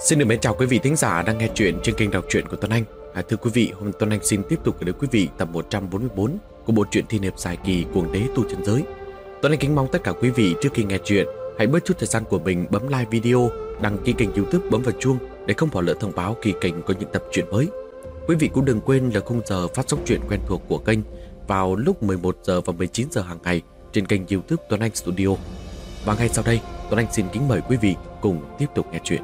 Xin được mến chào quý vị thính giả đang nghe chuyện trên kênh đọc truyện của Tuấn Anh. Thưa quý vị, hôm Tuấn Anh xin tiếp tục gửi đến quý vị tập 144 của bộ truyện thiên hiệp dài kỳ Cuồng Đế Tu Chân Giới. Tuấn Anh kính mong tất cả quý vị trước khi nghe chuyện hãy bớt chút thời gian của mình bấm like video, đăng ký kênh YouTube, bấm vào chuông để không bỏ lỡ thông báo khi kênh có những tập truyện mới. Quý vị cũng đừng quên là khung giờ phát sóng truyện quen thuộc của kênh vào lúc 11 giờ và 19 giờ hàng ngày trên kênh YouTube Tuấn Anh Studio. Và ngay sau đây, Tuấn Anh xin kính mời quý vị cùng tiếp tục nghe chuyện.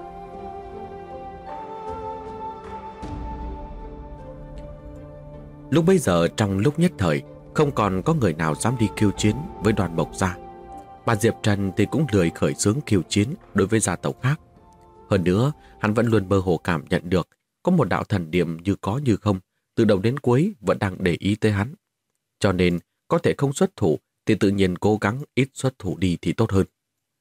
Lúc bấy giờ trong lúc nhất thời không còn có người nào dám đi khiêu chiến với Đoàn Mộc gia, mà Diệp Trần thì cũng lười khởi xướng khiêu chiến đối với gia tộc khác. Hơn nữa, hắn vẫn luôn mơ hồ cảm nhận được có một đạo thần niệm như có như không, từ đầu đến cuối vẫn đang để ý tới hắn. Cho nên có thể không xuất thủ thì tự nhiên cố gắng ít xuất thủ đi thì tốt hơn.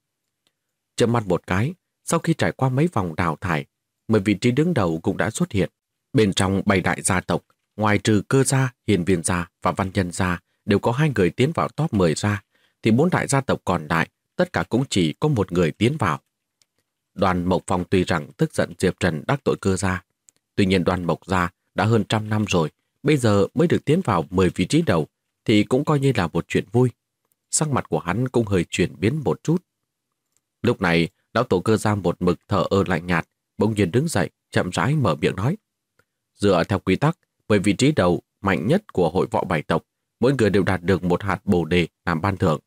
Chớp mắt một cái, sau khi trải qua mấy vòng đào thải, 10 vị trí đứng đầu cũng đã xuất hiện. Bên trong 7 đại gia tộc, ngoài trừ Cơ gia, Hiền Viên gia và Văn Nhân gia đều có 2 người tiến vào top 10 ra, thì 4 đại gia tộc còn lại tất cả cũng chỉ có 1 người tiến vào. Đoàn Mộc Phong tuy rằng tức giận Diệp Trần đắc tội Cơ gia, tuy nhiên Đoàn Mộc gia đã hơn 100 năm rồi, bây giờ mới được tiến vào 10 vị trí đầu thì cũng coi như là một chuyện vui. Sắc mặt của hắn cũng hơi chuyển biến một chút. Lúc này, lão tổ Cơ gia một mực thờ ơ lạnh nhạt, bỗng nhiên đứng dậy, chậm rãi mở miệng nói: "Dựa theo quy tắc, 10 vị trí đầu mạnh nhất của hội võ 7 tộc, mỗi người đều đạt được 1 hạt bồ đề làm ban thưởng."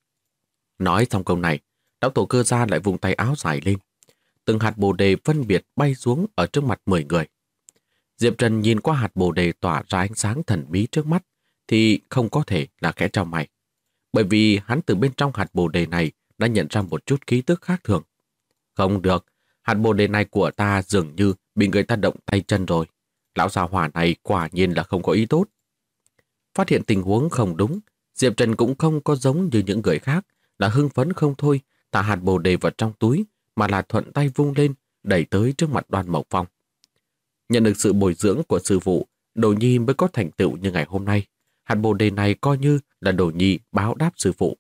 Nói xong câu này, lão tổ Cơ gia lại vung tay áo dài lên. Từng hạt bồ đề phân biệt bay xuống ở trước mặt 10 người. Diệp Trần nhìn qua hạt bồ đề tỏa ra ánh sáng thần bí trước mắt thì không có thể là khẽ chau mày, bởi vì hắn từ bên trong hạt bồ đề này đã nhận ra một chút khí tức khác thường. Không được, hạt bồ đề này của ta dường như bị người ta động tay chân rồi. Lão già hỏa này quả nhiên là không có ý tốt. Phát hiện tình huống không đúng, Diệp Trần cũng không có giống như những người khác là hưng phấn không thôi, thả hạt bồ đề vào trong túi, mà là thuận tay vung lên, đẩy tới trước mặt Đoàn Mộc Phong. Nhận được sự bồi dưỡng của sư phụ, Đồ Nhi mới có thành tựu như ngày hôm nay. Hạt bồ đề này coi như là Đồ Nhi báo đáp sư phụ.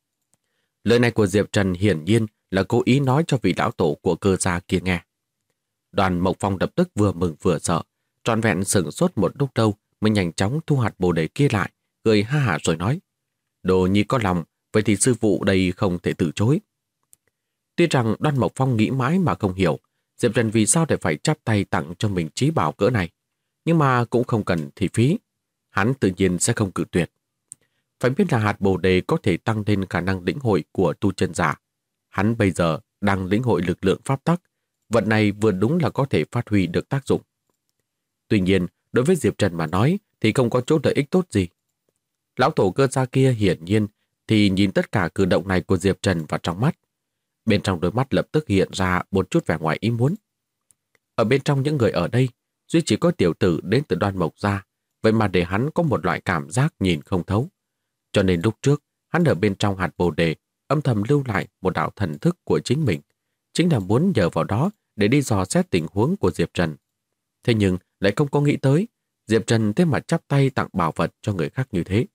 Lời này của Diệp Trần hiển nhiên là cố ý nói cho vị lão tổ của Cơ gia kia nghe. Đoàn Mộc Phong lập tức vừa mừng vừa sợ, trọn vẹn sửng sốt một lúc lâu mới nhanh chóng thu hạt bồ đề kia lại, cười ha hả rồi nói: "Đồ Nhi có lòng, vậy thì sư phụ đây không thể từ chối." Tuy rằng Đoàn Mộc Phong nghĩ mãi mà không hiểu Diệp Trần vì sao lại phải chắp tay tặng cho mình trí bảo cỡ này, nhưng mà cũng không cần thị phí, hắn tự nhiên sẽ không cự tuyệt. Phải biết là hạt bồ đề có thể tăng lên khả năng lĩnh hội của tu chân giả. Hắn bây giờ đang lĩnh hội lực lượng pháp tắc, vận này vừa đúng là có thể phát huy được tác dụng. Tuy nhiên, đối với Diệp Trần mà nói thì không có chỗ lợi ích tốt gì. Lão tổ Cơ gia kia hiển nhiên thì nhìn tất cả cử động này của Diệp Trần vào trong mắt. Bên trong đôi mắt lập tức hiện ra một chút vẻ ngoài ý muốn. Ở bên trong những người ở đây, duy chỉ có tiểu tử đến từ Đoan Mộc gia, vậy mà để hắn có một loại cảm giác nhìn không thấu. Cho nên lúc trước, hắn ở bên trong hạt bồ đề âm thầm lưu lại một đạo thần thức của chính mình, chính là muốn nhờ vào đó để đi dò xét tình huống của Diệp Trần. Thế nhưng lại không có nghĩ tới, Diệp Trần thế mà chắp tay tặng bảo vật cho người khác như thế.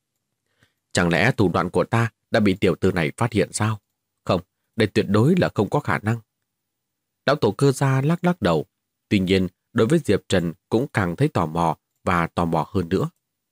Chẳng lẽ thủ đoạn của ta đã bị tiểu tử này phát hiện sao? Không, đây tuyệt đối là không có khả năng. Lão tổ Cơ gia lắc lắc đầu, tuy nhiên đối với Diệp Trần cũng càng thấy tò mò và tò mò hơn nữa.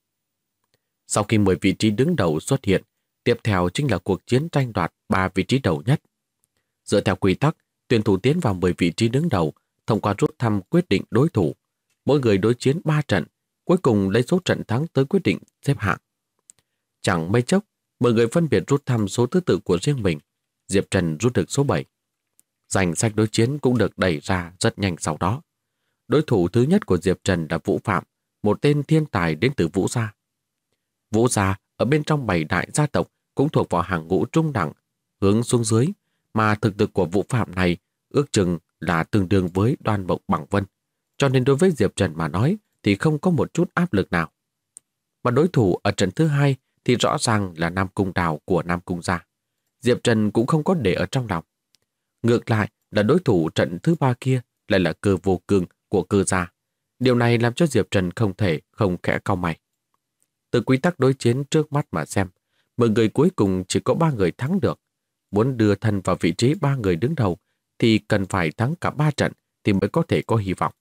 Sau khi 10 vị trí đứng đầu xuất hiện, tiếp theo chính là cuộc chiến tranh đoạt 3 vị trí đầu nhất. Dựa theo quy tắc, tuyển thủ tiến vào 10 vị trí đứng đầu, thông qua rút thăm quyết định đối thủ. Mỗi người đối chiến 3 trận, cuối cùng lấy số trận thắng tới quyết định xếp hạng. Chẳng mấy chốc, 10 người phân biệt rút thăm số thứ tự của riêng mình. Diệp Trần rút được số 7. Danh sách đối chiến cũng được đẩy ra rất nhanh sau đó. Đối thủ thứ nhất của Diệp Trần là Vũ Phạm, một tên thiên tài đến từ Vũ gia. Vũ gia ở bên trong 7 đại gia tộc cũng thuộc vào hàng ngũ trung đẳng, hướng xuống dưới, mà thực lực của Vũ Phạm này ước chừng là tương đương với Đoan Mộc Bằng Vân, cho nên đối với Diệp Trần mà nói thì không có một chút áp lực nào. Mà đối thủ ở trận thứ 2 thì rõ ràng là Nam Cung Đào của Nam Cung gia. Diệp Trần cũng không có để ở trong lòng. Ngược lại là đối thủ trận thứ 3 kia lại là Cơ Vô Cương của Cơ gia. Điều này làm cho Diệp Trần không thể không khẽ cau mày. Từ quy tắc đối chiến trước mắt mà xem, 10 người cuối cùng chỉ có 3 người thắng được. Muốn đưa thân vào vị trí 3 người đứng đầu thì cần phải thắng cả 3 trận thì mới có thể có hy vọng.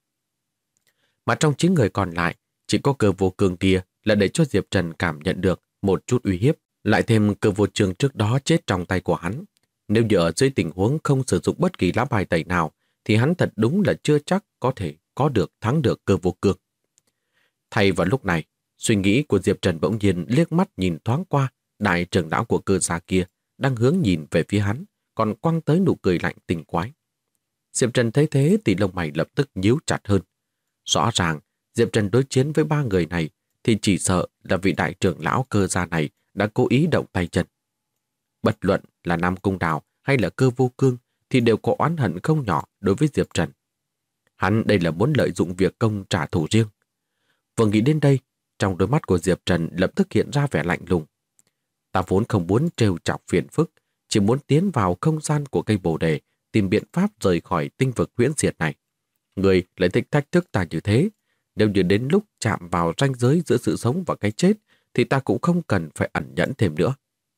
Mà trong 9 người còn lại, chỉ có Cơ Vô Cương kia là để cho Diệp Trần cảm nhận được một chút uy hiếp, lại thêm Cơ Vô Trường trước đó chết trong tay của hắn. Nếu như ở dưới tình huống không sử dụng bất kỳ lá bài tẩy nào, thì hắn thật đúng là chưa chắc có thể thắng được Cơ Vô Cương. Thay vào lúc này, suy nghĩ của Diệp Trần bỗng nhiên liếc mắt nhìn thoáng qua đại trưởng lão của Cơ gia kia đang hướng nhìn về phía hắn, còn quăng tới nụ cười lạnh tình quái. Diệp Trần thấy thế thì lông mày lập tức nhíu chặt hơn. Rõ ràng, Diệp Trần đối chiến với 3 người này thì chỉ sợ là vị đại trưởng lão Cơ gia này đã cố ý động tay chân. Bất luận là Nam Cung Đào hay là Cơ Vô Cương thì đều có oán hận không nhỏ đối với Diệp Trần. Hắn đây là muốn lợi dụng việc công trả thù riêng. Vừa nghĩ đến đây, trong đôi mắt của Diệp Trần lập tức hiện ra vẻ lạnh lùng. Ta vốn không muốn trêu chọc phiền phức, chỉ muốn tiến vào không gian của cây bồ đề, tìm biện pháp rời khỏi tinh vực huyễn diệt này. Người lại thích thách thức ta như thế. Nếu như đến lúc chạm vào ranh giới giữa sự sống và cái chết, thì ta cũng không cần phải ẩn nhẫn thêm nữa.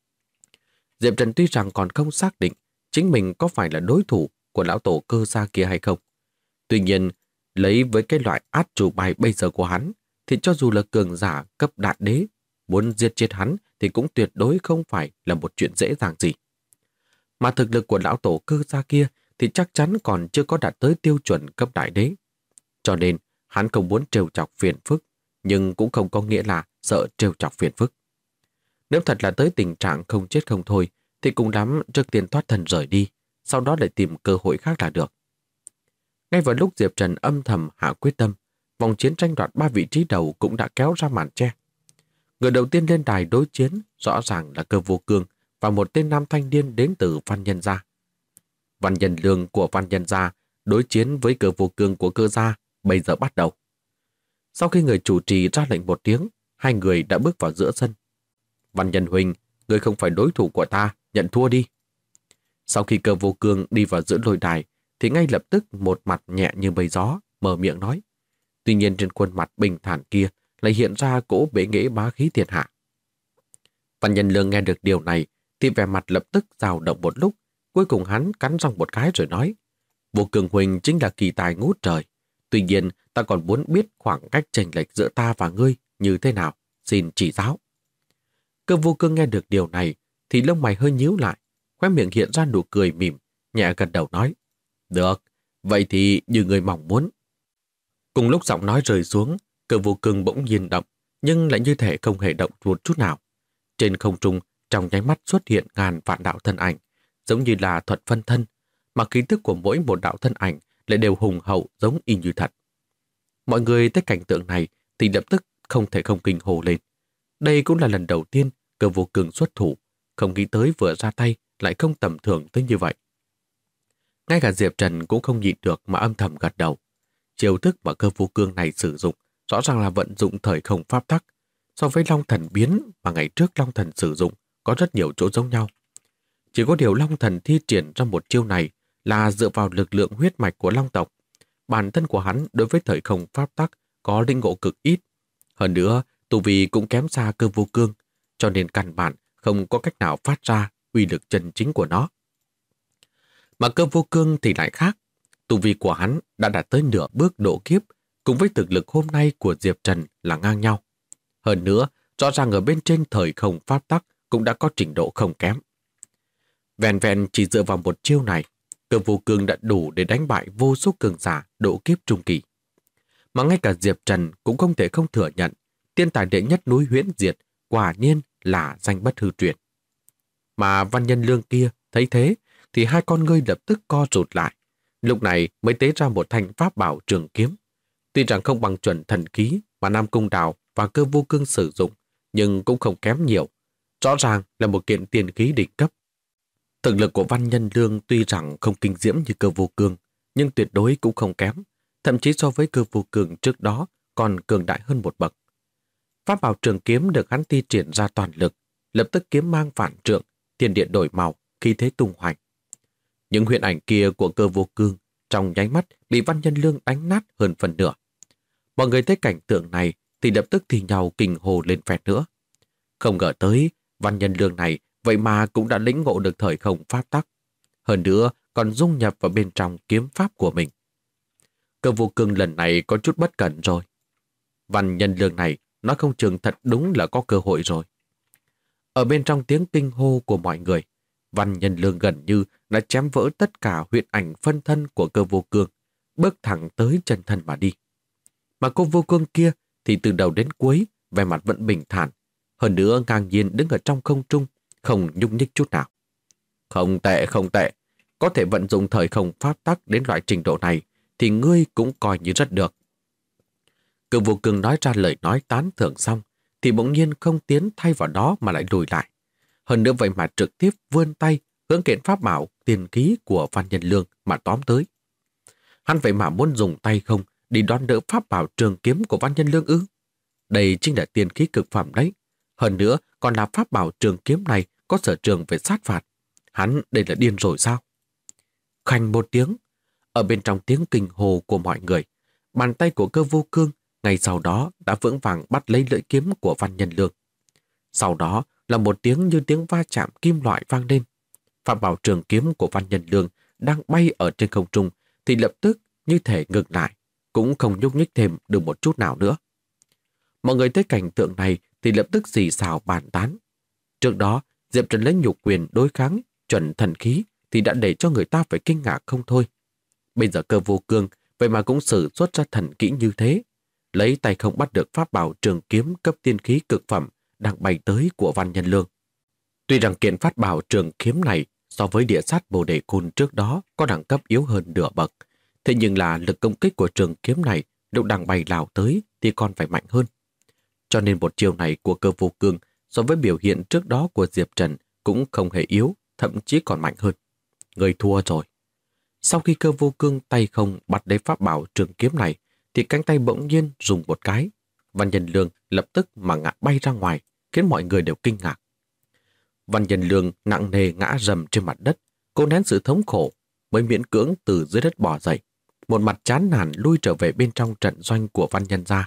Diệp Trần tuy rằng còn không xác định chính mình có phải là đối thủ của lão tổ Cơ gia kia hay không. Tuy nhiên, lấy với cái loại át chủ bài bây giờ của hắn, thì cho dù là cường giả cấp đại đế, muốn giết chết hắn thì cũng tuyệt đối không phải là một chuyện dễ dàng gì. Mà thực lực của lão tổ Cơ gia kia thì chắc chắn còn chưa có đạt tới tiêu chuẩn cấp đại đế. Cho nên, hắn không muốn trêu chọc phiền phức, nhưng cũng không có nghĩa là sợ trêu chọc phiền phức. Nếu thật là tới tình trạng không chết không thôi, thì cũng lắm trước tiên thoát thân rời đi, sau đó lại tìm cơ hội khác là được. Ngay vào lúc Diệp Trần âm thầm hạ quyết tâm, vòng chiến tranh đoạt 3 vị trí đầu cũng đã kéo ra màn che. Người đầu tiên lên đài đối chiến rõ ràng là Cơ Vô Cương và một tên nam thanh niên đến từ Văn Nhân gia. Văn Nhân Lương của Văn Nhân gia đối chiến với Cơ Vô Cương của Cơ gia bây giờ bắt đầu. Sau khi người chủ trì ra lệnh một tiếng, hai người đã bước vào giữa sân. Văn Nhân huynh, người không phải đối thủ của ta, nhận thua đi. Sau khi Cơ Vô Cương đi vào giữa lôi đài, thì ngay lập tức một mặt nhẹ như mây gió, mở miệng nói. Tuy nhiên trên khuôn mặt bình thản kia lại hiện ra cỗ bế nghễ bá khí thiên hạ. Văn Nhân Lương nghe được điều này thì vẻ mặt lập tức dao động một lúc, cuối cùng hắn cắn răng một cái rồi nói. Vô Cương huynh chính là kỳ tài ngút trời. Tuy nhiên ta còn muốn biết khoảng cách chênh lệch giữa ta và ngươi như thế nào, xin chỉ giáo. Cơ Vô Cương nghe được điều này thì lông mày hơi nhíu lại, khóe miệng hiện ra nụ cười mỉm, nhẹ gật đầu nói. Được, vậy thì như người mong muốn. Cùng lúc giọng nói rơi xuống, Cơ Vô Cương bỗng nhiên động, nhưng lại như thể không hề động một chút nào. Trên không trung, trong nháy mắt xuất hiện ngàn vạn đạo thân ảnh, giống như là thuật phân thân, mà khí tức của mỗi một đạo thân ảnh lại đều hùng hậu giống y như thật. Mọi người thấy cảnh tượng này thì lập tức không thể không kinh hô lên. Đây cũng là lần đầu tiên Cơ Vô Cương xuất thủ, không nghĩ tới vừa ra tay lại không tầm thường tới như vậy. Ngay cả Diệp Trần cũng không nhịn được mà âm thầm gật đầu. Chiêu thức mà Cơ Vô Cương này sử dụng rõ ràng là vận dụng thời không pháp tắc. So với Long Thần biến mà ngày trước Long Thần sử dụng có rất nhiều chỗ giống nhau. Chỉ có điều Long Thần thi triển ra một chiêu này là dựa vào lực lượng huyết mạch của Long tộc. Bản thân của hắn đối với thời không pháp tắc có linh ngộ cực ít. Hơn nữa, tu vi cũng kém xa Cơ Vô Cương, cho nên căn bản không có cách nào phát ra uy lực chân chính của nó. Mà Cơ Vô Cương thì lại khác. Tu vi của hắn đã đạt tới nửa bước độ kiếp, cùng với thực lực hôm nay của Diệp Trần là ngang nhau. Hơn nữa, rõ ràng ở bên trên thời không pháp tắc cũng đã có trình độ không kém. Vẹn vẹn chỉ dựa vào một chiêu này, Cơ Vô Cương đã đủ để đánh bại vô số cường giả độ kiếp trung kỳ. Mà ngay cả Diệp Trần cũng không thể không thừa nhận tiên tài đệ nhất núi huyễn diệt quả nhiên là danh bất hư truyền. Mà Văn Nhân Lương kia thấy thế thì hai con ngươi lập tức co rụt lại. Lúc này mới tế ra một thanh pháp bảo trường kiếm. Tuy rằng không bằng chuẩn thần khí mà Nam Cung Đào và Cơ Vô Cương sử dụng, nhưng cũng không kém nhiều. Rõ ràng là một kiện tiền khí đỉnh cấp. Thực lực của Văn Nhân Lương tuy rằng không kinh diễm như Cơ Vô Cương, nhưng tuyệt đối cũng không kém. Thậm chí so với Cơ Vô Cương trước đó còn cường đại hơn một bậc. Pháp bảo trường kiếm được hắn thi triển ra toàn lực, lập tức kiếm mang phản trượng, thiên địa đổi màu, khí thế tung hoành. Những huyền ảnh kia của Cơ Vô Cương trong nháy mắt bị Văn Nhân Lương đánh nát hơn phần nửa. Mọi người thấy cảnh tượng này thì lập tức thì nhau kinh hồ lên phẹt nữa. Không ngờ tới, Văn Nhân Lương này vậy mà cũng đã lĩnh ngộ được thời không pháp tắc. Hơn nữa còn dung nhập vào bên trong kiếm pháp của mình. Cơ vô cương lần này có chút bất cẩn rồi. Văn Nhân Lương này nói không chừng thật đúng là có cơ hội rồi. Ở bên trong tiếng kinh hô của mọi người, Văn Nhân Lương gần như đã chém vỡ tất cả huyễn ảnh phân thân của Cơ Vô Cương, bước thẳng tới chân thân mà đi. Mà cô Vô Cương kia thì từ đầu đến cuối vẻ mặt vẫn bình thản, hơn nữa ngang nhiên đứng ở trong không trung, không nhúc nhích chút nào. Không tệ, không tệ. Có thể vận dụng thời không pháp tắc đến loại trình độ này thì ngươi cũng coi như rất được. Cơ Vô Cương nói ra lời nói tán thưởng xong thì bỗng nhiên không tiến thay vào đó mà lại lùi lại. Hơn nữa vậy mà trực tiếp vươn tay hướng kiện pháp bảo tiền khí của Văn Nhân Lương mà tóm tới. Hắn vậy mà muốn dùng tay không đi đón đỡ pháp bảo trường kiếm của Văn Nhân Lương ư? Đây chính là tiền khí cực phẩm đấy. Hơn nữa còn là pháp bảo trường kiếm này có sở trường về sát phạt. Hắn đây là điên rồi sao? Khanh một tiếng, ở bên trong tiếng kinh hồ của mọi người, bàn tay của Cơ Vô Cương ngay sau đó đã vững vàng bắt lấy lưỡi kiếm của Văn Nhân Lương. Sau đó là một tiếng như tiếng va chạm kim loại vang lên. Pháp bảo trường kiếm của Văn Nhân Lương đang bay ở trên không trung thì lập tức như thể ngừng lại, cũng không nhúc nhích thêm được một chút nào nữa. Mọi người thấy cảnh tượng này thì lập tức xì xào bàn tán. Trước đó, Diệp Trần lấy nhục quyền đối kháng chuẩn thần khí thì đã để cho người ta phải kinh ngạc không thôi. Bây giờ Cơ Vô Cương vậy mà cũng sử xuất ra thần kỹ như thế, lấy tay không bắt được pháp bảo trường kiếm cấp tiên khí cực phẩm đang bay tới của Văn Nhân Lương. Tuy rằng kiện pháp bảo trường kiếm này so với địa sát Bồ Đề Côn trước đó có đẳng cấp yếu hơn nửa bậc, thế nhưng là lực công kích của trường kiếm này lúc đang bay lao tới thì còn phải mạnh hơn. Cho nên một chiêu này của Cơ Vô Cương so với biểu hiện trước đó của Diệp Trần cũng không hề yếu, thậm chí còn mạnh hơn. Người thua rồi. Sau khi Cơ Vô Cương tay không bắt lấy pháp bảo trường kiếm này thì cánh tay bỗng nhiên dùng một cái. Văn Nhân Lương lập tức mà ngã bay ra ngoài, khiến mọi người đều kinh ngạc. Văn Nhân Lương nặng nề ngã rầm trên mặt đất, cố nén sự thống khổ, mới miễn cưỡng từ dưới đất bò dậy, một mặt chán nản lui trở về bên trong trận doanh của Văn Nhân gia.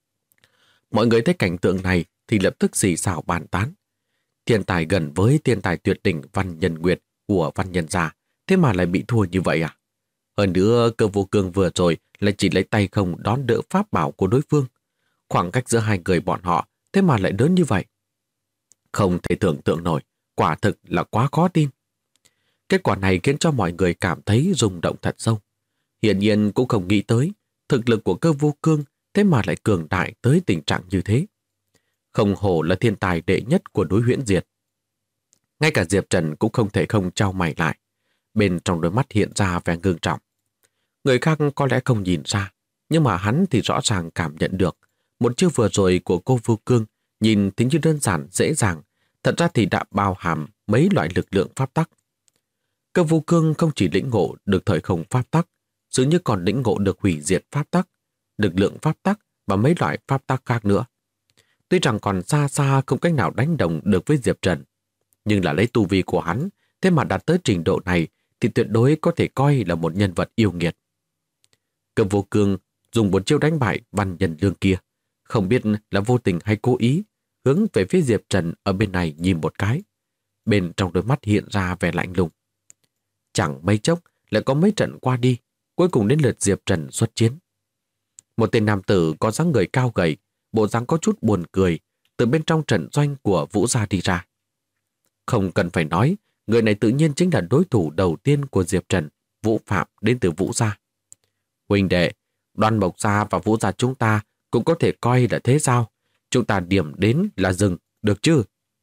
Mọi người thấy cảnh tượng này thì lập tức xì xào bàn tán. Thiên tài gần với thiên tài tuyệt đỉnh Văn Nhân Nguyệt của Văn Nhân gia, thế mà lại bị thua như vậy à? Hơn nữa, Cơ Vô Cương vừa rồi lại chỉ lấy tay không đón đỡ pháp bảo của đối phương. Khoảng cách giữa hai người bọn họ thế mà lại lớn như vậy. Không thể tưởng tượng nổi, quả thực là quá khó tin. Kết quả này khiến cho mọi người cảm thấy rung động thật sâu. Hiển nhiên cũng không nghĩ tới, thực lực của Cơ Vô Cương thế mà lại cường đại tới tình trạng như thế. Không hổ là thiên tài đệ nhất của núi Huyễn Diệt. Ngay cả Diệp Trần cũng không thể không chau mày lại. Bên trong đôi mắt hiện ra vẻ ngưng trọng. Người khác có lẽ không nhìn ra, nhưng mà hắn thì rõ ràng cảm nhận được. Một chiêu vừa rồi của cô Vô Cương nhìn tính như đơn giản dễ dàng, thật ra thì đã bao hàm mấy loại lực lượng pháp tắc. Cơ Vô Cương không chỉ lĩnh ngộ được thời không pháp tắc, dường như còn lĩnh ngộ được hủy diệt pháp tắc, lực lượng pháp tắc và mấy loại pháp tắc khác nữa. Tuy rằng còn xa xa không cách nào đánh đồng được với Diệp Trần, nhưng là lấy tu vi của hắn, thế mà đạt tới trình độ này thì tuyệt đối có thể coi là một nhân vật yêu nghiệt. Cơ Vô Cương dùng một chiêu đánh bại Văn Nhân Lương kia, không biết là vô tình hay cố ý, hướng về phía Diệp Trần ở bên này nhìn một cái. Bên trong đôi mắt hiện ra vẻ lạnh lùng. Chẳng mấy chốc lại có mấy trận qua đi, cuối cùng đến lượt Diệp Trần xuất chiến. Một tên nam tử có dáng người cao gầy, bộ dáng có chút buồn cười, từ bên trong trận doanh của Vũ gia đi ra. Không cần phải nói, người này tự nhiên chính là đối thủ đầu tiên của Diệp Trần, Vũ Phạm đến từ Vũ gia. Huynh đệ, Đoan Mộc gia và Vũ gia chúng ta cũng có thể coi là thế sao? Chúng ta điểm đến là dừng, được chứ?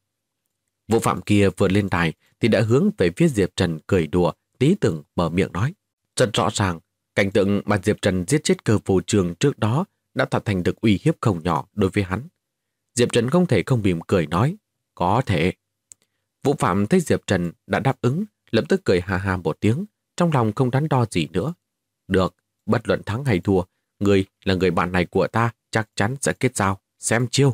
Vũ Phạm kia vừa lên đài thì đã hướng về phía Diệp Trần cười đùa, tí từng mở miệng nói. Rất rõ ràng, cảnh tượng mà Diệp Trần giết chết Cơ Vô Trường trước đó đã tạo thành được uy hiếp không nhỏ đối với hắn. Diệp Trần không thể không mỉm cười nói, có thể. Vũ Phạm thấy Diệp Trần đã đáp ứng, lập tức cười ha ha một tiếng, trong lòng không đắn đo gì nữa. Được, bất luận thắng hay thua, người là người bạn này của ta chắc chắn sẽ kết giao, xem chiêu.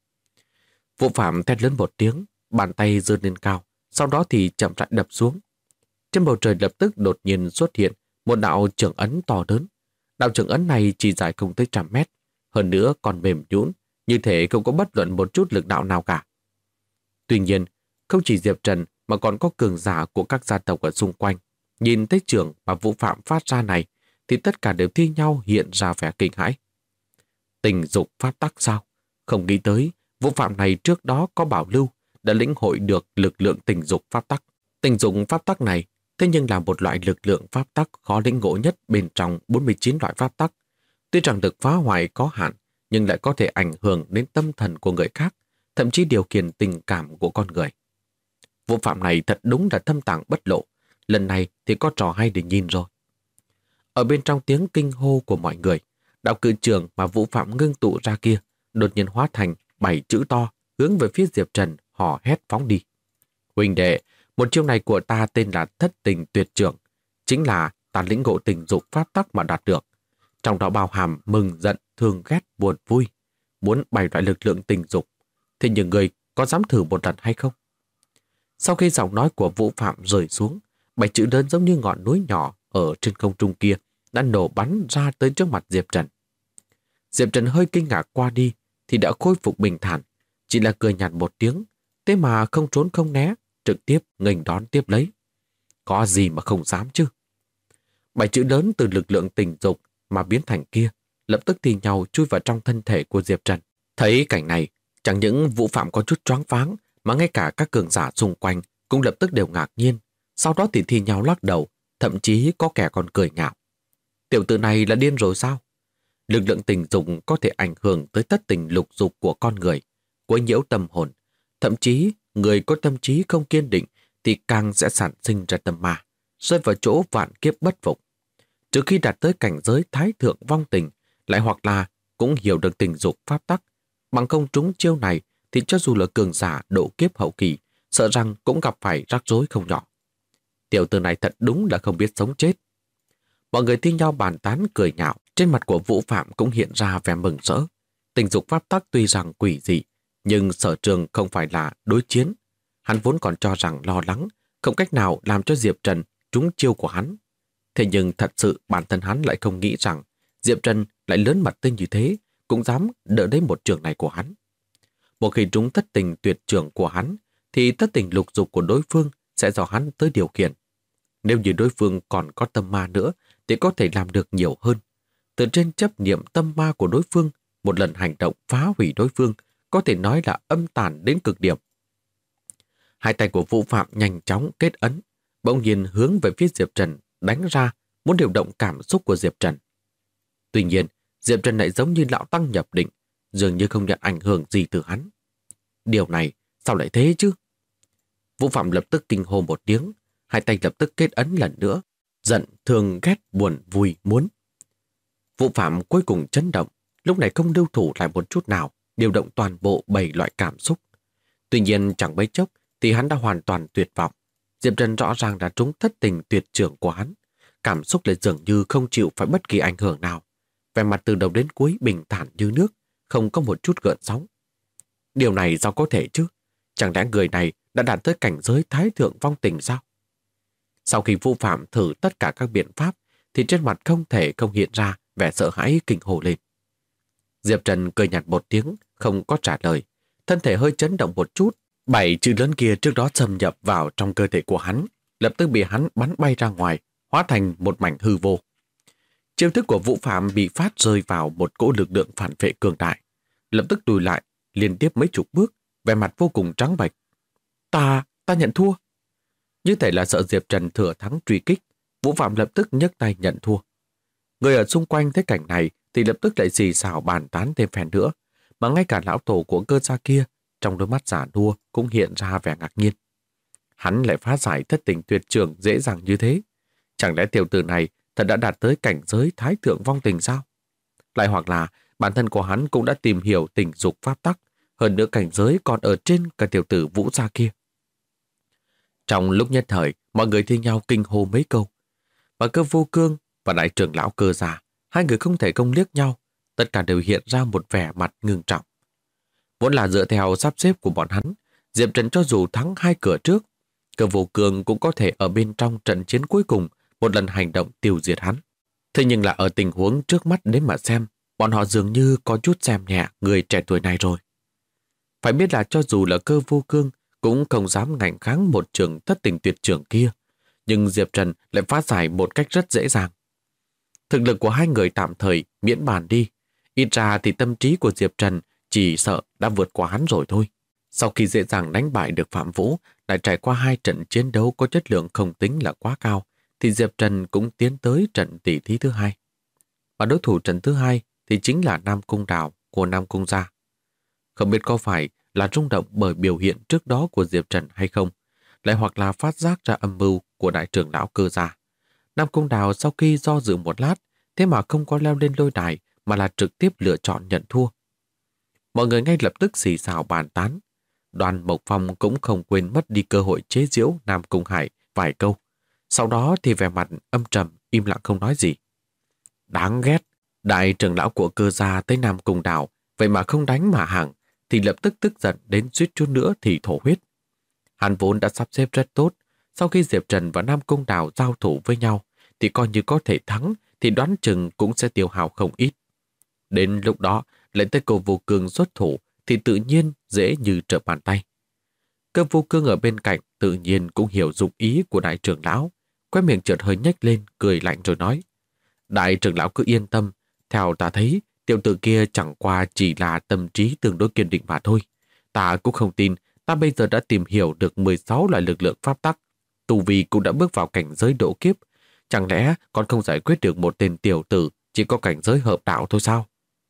Vũ Phạm thét lớn một tiếng, bàn tay giơ lên cao, sau đó thì chậm rãi đập xuống. Trên bầu trời lập tức đột nhiên xuất hiện một đạo trưởng ấn to lớn. Đạo trưởng ấn này chỉ dài không tới 100 mét, hơn nữa còn mềm nhũn, như thể không có bất luận một chút lực đạo nào cả. Tuy nhiên, không chỉ Diệp Trần mà còn có cường giả của các gia tộc ở xung quanh, nhìn thấy trưởng mà Vũ Phạm phát ra này thì tất cả đều thi nhau hiện ra vẻ kinh hãi. Tình dục pháp tắc sao? Không nghĩ tới, Vũ Phạm này trước đó có bảo lưu, đã lĩnh hội được lực lượng tình dục pháp tắc. Tình dục pháp tắc này thế nhưng là một loại lực lượng pháp tắc khó lĩnh ngộ nhất bên trong 49 loại pháp tắc. Tuy rằng được phá hoại có hạn, nhưng lại có thể ảnh hưởng đến tâm thần của người khác, thậm chí điều khiển tình cảm của con người. Vũ Phạm này thật đúng là thâm tàng bất lộ, lần này thì có trò hay để nhìn rồi. Ở bên trong tiếng kinh hô của mọi người, đạo cự trường mà Vũ Phạm ngưng tụ ra kia đột nhiên hóa thành 7 chữ to hướng về phía Diệp Trần hò hét phóng đi. Huynh đệ, một chiêu này của ta tên là thất tình tuyệt trưởng, chính là ta lĩnh ngộ tình dục pháp tắc mà đạt được. Trong đó bao hàm mừng giận, thương ghét, buồn vui, muốn bày loại lực lượng tình dục. Thế nhưng người có dám thử một lần hay không? Sau khi giọng nói của Vũ Phạm rơi xuống, 7 chữ lớn giống như ngọn núi nhỏ ở trên không trung kia đã nổ bắn ra tới trước mặt Diệp Trần. Diệp Trần hơi kinh ngạc qua đi thì đã khôi phục bình thản, chỉ là cười nhạt một tiếng, thế mà không trốn không né, trực tiếp nghênh đón tiếp lấy. Có gì mà không dám chứ? 7 chữ lớn từ lực lượng tình dục mà biến thành kia, lập tức thì nhau chui vào trong thân thể của Diệp Trần. Thấy cảnh này, chẳng những Vũ Phạm có chút choáng váng, mà ngay cả các cường giả xung quanh cũng lập tức đều ngạc nhiên. Sau đó thì thi nhau lắc đầu, thậm chí có kẻ còn cười nhạo. Tiểu tử này là điên rồi sao? Lực lượng tình dục có thể ảnh hưởng tới tất tình lục dục của con người, quấy nhiễu tâm hồn. Thậm chí, người có tâm trí không kiên định thì càng sẽ sản sinh ra tâm ma, rơi vào chỗ vạn kiếp bất phục. Trừ khi đạt tới cảnh giới thái thượng vong tình, lại hoặc là cũng hiểu được tình dục pháp tắc. Bằng không trúng chiêu này thì cho dù là cường giả độ kiếp hậu kỳ, sợ rằng cũng gặp phải rắc rối không nhỏ. Tiểu tử này thật đúng là không biết sống chết. Mọi người thi nhau bàn tán cười nhạo, trên mặt của Vũ Phạm cũng hiện ra vẻ mừng rỡ. Tình dục pháp tắc tuy rằng quỷ dị, nhưng Sở Trường không phải là đối chiến. Hắn vốn còn cho rằng lo lắng, không cách nào làm cho Diệp Trần trúng chiêu của hắn. Thế nhưng thật sự bản thân hắn lại không nghĩ rằng Diệp Trần lại lớn mặt tinh như thế, cũng dám đỡ lấy một trường này của hắn. Một khi trúng thất tình tuyệt trường của hắn, thì thất tình lục dục của đối phương sẽ do hắn tới điều khiển. Nếu như đối phương còn có tâm ma nữa, thì có thể làm được nhiều hơn. Từ trên chấp niệm tâm ma của đối phương, một lần hành động phá hủy đối phương, có thể nói là âm tàn đến cực điểm. Hai tay của Vũ Phạm nhanh chóng kết ấn, bỗng nhiên hướng về phía Diệp Trần đánh ra, muốn điều động cảm xúc của Diệp Trần. Tuy nhiên, Diệp Trần lại giống như lão tăng nhập định, dường như không nhận ảnh hưởng gì từ hắn. Điều này sao lại thế chứ? Vũ Phạm lập tức kinh hô một tiếng, hai tay lập tức kết ấn lần nữa, giận, thương, ghét, buồn, vui, muốn. Vũ Phạm cuối cùng chấn động, lúc này không lưu thủ lại một chút nào, điều động toàn bộ 7 loại cảm xúc. Tuy nhiên chẳng mấy chốc thì hắn đã hoàn toàn tuyệt vọng. Diệp Trần rõ ràng đã trúng thất tình tuyệt trưởng của hắn. Cảm xúc lại dường như không chịu phải bất kỳ ảnh hưởng nào. Vẻ mặt từ đầu đến cuối bình thản như nước, không có một chút gợn sóng. Điều này sao có thể chứ? Chẳng lẽ người này đã đạt tới cảnh giới thái thượng vong tình sao? Sau khi Vũ Phạm thử tất cả các biện pháp, thì trên mặt không thể không hiện ra vẻ sợ hãi kinh hồn lên. Diệp Trần cười nhạt một tiếng, không có trả lời. Thân thể hơi chấn động một chút, 7 chữ lớn kia trước đó xâm nhập vào trong cơ thể của hắn, lập tức bị hắn bắn bay ra ngoài, hóa thành một mảnh hư vô. Chiêu thức của Vũ Phạm bị phát rơi vào một cỗ lực lượng phản vệ cường đại, lập tức lùi lại liên tiếp mấy chục bước, vẻ mặt vô cùng trắng bệch. Ta nhận thua. Như thể là sợ Diệp Trần thừa thắng truy kích, Vũ Phạm lập tức nhấc tay nhận thua. Người ở xung quanh thấy cảnh này thì lập tức lại xì xào bàn tán thêm phen nữa, mà ngay cả lão tổ của cơ gia kia, trong đôi mắt giả nua cũng hiện ra vẻ ngạc nhiên. Hắn lại phá giải thất tình tuyệt trường dễ dàng như thế. Chẳng lẽ tiểu tử này thật đã đạt tới cảnh giới thái thượng vong tình sao? Lại hoặc là bản thân của hắn cũng đã tìm hiểu tình dục pháp tắc, hơn nữa cảnh giới còn ở trên cả tiểu tử Vũ gia kia. Trong lúc nhất thời, mọi người thi nhau kinh hô mấy câu. Và Cơ Vô Cương và đại trưởng lão Cơ gia, hai người không thể không liếc nhau, tất cả đều hiện ra một vẻ mặt ngưng trọng. Vốn là dựa theo sắp xếp của bọn hắn, Diệp Trần cho dù thắng 2 cửa trước, Cơ Vô Cương cũng có thể ở bên trong trận chiến cuối cùng một lần hành động tiêu diệt hắn. Thế nhưng là ở tình huống trước mắt đến mà xem, bọn họ dường như có chút xem nhẹ người trẻ tuổi này rồi. Phải biết là cho dù là Cơ Vô Cương cũng không dám ngạnh kháng một trường thất tình tuyệt trưởng kia, nhưng Diệp Trần lại phá giải một cách rất dễ dàng. Thực lực của hai người tạm thời miễn bàn đi. Ít ra thì tâm trí của Diệp Trần chỉ sợ đã vượt qua hắn rồi thôi. Sau khi dễ dàng đánh bại được Phạm Vũ, lại trải qua 2 trận chiến đấu có chất lượng không tính là quá cao, thì Diệp Trần cũng tiến tới trận tỷ thí thứ 2. Và đối thủ trận thứ 2 thì chính là Nam Cung Đào của Nam Cung gia. Không biết có phải là rung động bởi biểu hiện trước đó của Diệp Trần hay không, lại hoặc là phát giác ra âm mưu của đại trưởng lão Cơ gia. Nam Cung Đào sau khi do dự một lát, thế mà không có leo lên lôi đài mà là trực tiếp lựa chọn nhận thua. Mọi người ngay lập tức xì xào bàn tán. Đoàn Mộc Phong cũng không quên mất đi cơ hội chế giễu Nam Cung Hải vài câu. Sau đó thì vẻ mặt âm trầm, im lặng không nói gì. Đáng ghét, đại trưởng lão của Cơ gia tới Nam Cung Đào, vậy mà không đánh mà hàng, thì lập tức tức giận đến suýt chút nữa thì thổ huyết. Hắn vốn đã sắp xếp rất tốt, sau khi Diệp Trần và Nam Cung Đào giao thủ với nhau, thì coi như có thể thắng, thì đoán chừng cũng sẽ tiêu hao không ít. Đến lúc đó, lại tới Cơ Vô Cương xuất thủ, thì tự nhiên dễ như trở bàn tay. Cơ Vô Cương ở bên cạnh tự nhiên cũng hiểu dụng ý của đại trưởng lão, khóe miệng chợt hơi nhếch lên, cười lạnh rồi nói: Đại trưởng lão cứ yên tâm, theo ta thấy, tiểu tử kia chẳng qua chỉ là tâm trí tương đối kiên định mà thôi. Ta cũng không tin, ta bây giờ đã tìm hiểu được 16 loại lực lượng pháp tắc, tu vi cũng đã bước vào cảnh giới độ kiếp, chẳng lẽ còn không giải quyết được một tên tiểu tử chỉ có cảnh giới hợp đạo thôi sao?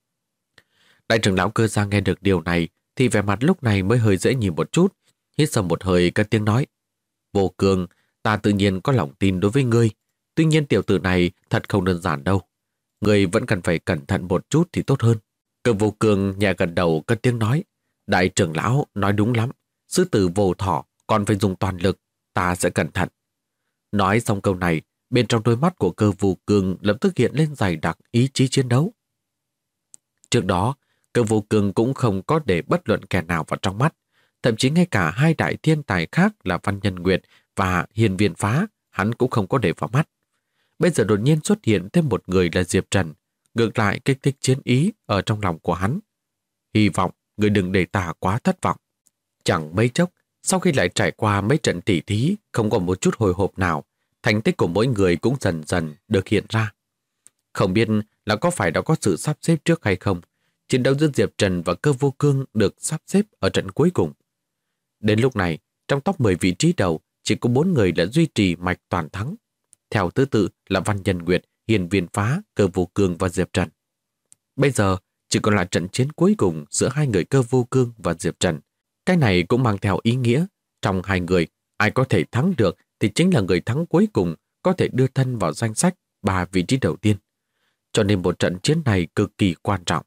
Đại trưởng lão Cơ gia nghe được điều này thì vẻ mặt lúc này mới hơi dễ nhìn một chút, hít sâu một hơi cất tiếng nói: Vô Cương, ta tự nhiên có lòng tin đối với ngươi, tuy nhiên tiểu tử này thật không đơn giản đâu. Ngươi vẫn cần phải cẩn thận một chút thì tốt hơn. Cơ Vô Cương nhẹ gật đầu cất tiếng nói: Đại trưởng lão nói đúng lắm, sư tử vô thỏ còn phải dùng toàn lực, ta sẽ cẩn thận. Nói xong câu này, bên trong đôi mắt của Cơ Vô Cương lập tức hiện lên dày đặc ý chí chiến đấu. Trước đó, Cơ Vô Cương cũng không có để bất luận kẻ nào vào trong mắt, thậm chí ngay cả 2 đại thiên tài khác là Văn Nhân Nguyệt và Hiền Viên Phá, hắn cũng không có để vào mắt. Bây giờ đột nhiên xuất hiện thêm một người là Diệp Trần, ngược lại kích thích chiến ý ở trong lòng của hắn. Hy vọng người đừng để ta quá thất vọng. Chẳng mấy chốc, sau khi lại trải qua mấy trận tỉ thí không có một chút hồi hộp nào, thành tích của mỗi người cũng dần dần được hiện ra. Không biết là có phải đã có sự sắp xếp trước hay không, chiến đấu giữa Diệp Trần và Cơ Vô Cương được sắp xếp ở trận cuối cùng. Đến lúc này, trong top 10 vị trí đầu chỉ có 4 người đã duy trì mạch toàn thắng. Theo thứ tự là Văn Nhân Nguyệt, Hiền Viên Phá, Cơ Vô Cương và Diệp Trần. Bây giờ chỉ còn là trận chiến cuối cùng giữa 2 người Cơ Vô Cương và Diệp Trần. Cái này cũng mang theo ý nghĩa, trong 2 người, ai có thể thắng được thì chính là người thắng cuối cùng, có thể đưa thân vào danh sách 3 vị trí đầu tiên. Cho nên một trận chiến này cực kỳ quan trọng.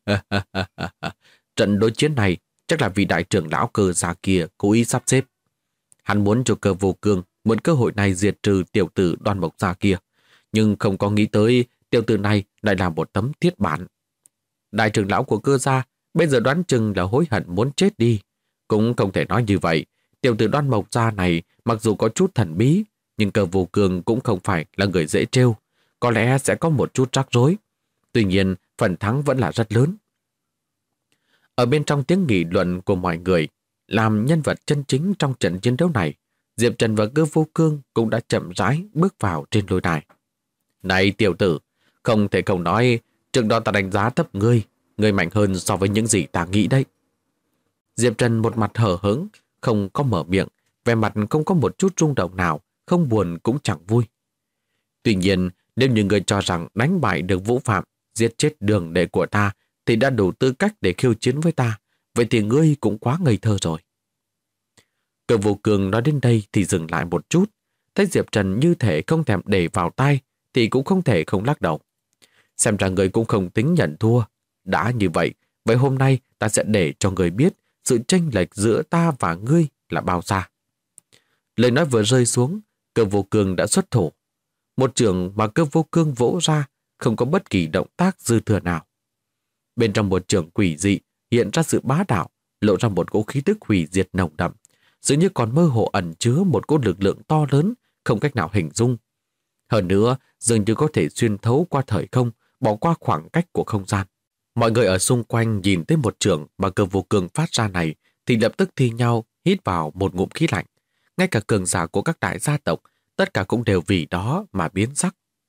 Trận đối chiến này chắc là vị đại trưởng lão Cơ gia kia cố ý sắp xếp. Hắn muốn cho Cơ Vô Cương mượn cơ hội này diệt trừ tiểu tử Đoan Mộc gia kia, nhưng không có nghĩ tới tiểu tử này lại là một tấm thiết bản. Đại trưởng lão của Cơ gia bây giờ đoán chừng là hối hận muốn chết đi. Cũng không thể nói như vậy, tiểu tử Đoan Mộc gia này mặc dù có chút thần bí, nhưng Cơ Vô Cương cũng không phải là người dễ trêu, có lẽ sẽ có một chút rắc rối. Tuy nhiên, phần thắng vẫn là rất lớn. Ở bên trong tiếng nghị luận của mọi người, làm nhân vật chân chính trong trận chiến đấu này, Diệp Trần và Cơ Vô Cương cũng đã chậm rãi bước vào trên lôi đài. Này tiểu tử, không thể không nói, trước đó ta đánh giá thấp ngươi, ngươi mạnh hơn so với những gì ta nghĩ đấy. Diệp Trần một mặt hờ hững, không có mở miệng, vẻ mặt không có một chút rung động nào, không buồn cũng chẳng vui. Tuy nhiên, nếu như ngươi cho rằng đánh bại được Vũ Phạm, giết chết đường đệ của ta, thì đã đủ tư cách để khiêu chiến với ta, vậy thì ngươi cũng quá ngây thơ rồi. Cơ Vô Cương nói đến đây thì dừng lại một chút, thấy Diệp Trần như thể không thèm để vào tai, thì cũng không thể không lắc đầu. Xem ra người cũng không tính nhận thua. Đã như vậy, vậy hôm nay ta sẽ để cho người biết sự chênh lệch giữa ta và ngươi là bao xa. Lời nói vừa rơi xuống, Cơ Vô Cương đã xuất thủ. Một chưởng mà Cơ Vô Cương vỗ ra không có bất kỳ động tác dư thừa nào. Bên trong một chưởng quỷ dị hiện ra sự bá đạo, lộ ra một cỗ khí tức hủy diệt nồng đậm, dường như còn mơ hồ ẩn chứa một cỗ lực lượng to lớn không cách nào hình dung. Hơn nữa, dường như có thể xuyên thấu qua thời không, bỏ qua khoảng cách của không gian. Mọi người ở xung quanh nhìn thấy một chưởng mà Cơ Vô Cương phát ra này thì lập tức thi nhau hít vào một ngụm khí lạnh. Ngay cả cường giả của các đại gia tộc, tất cả cũng đều vì đó mà biến sắc.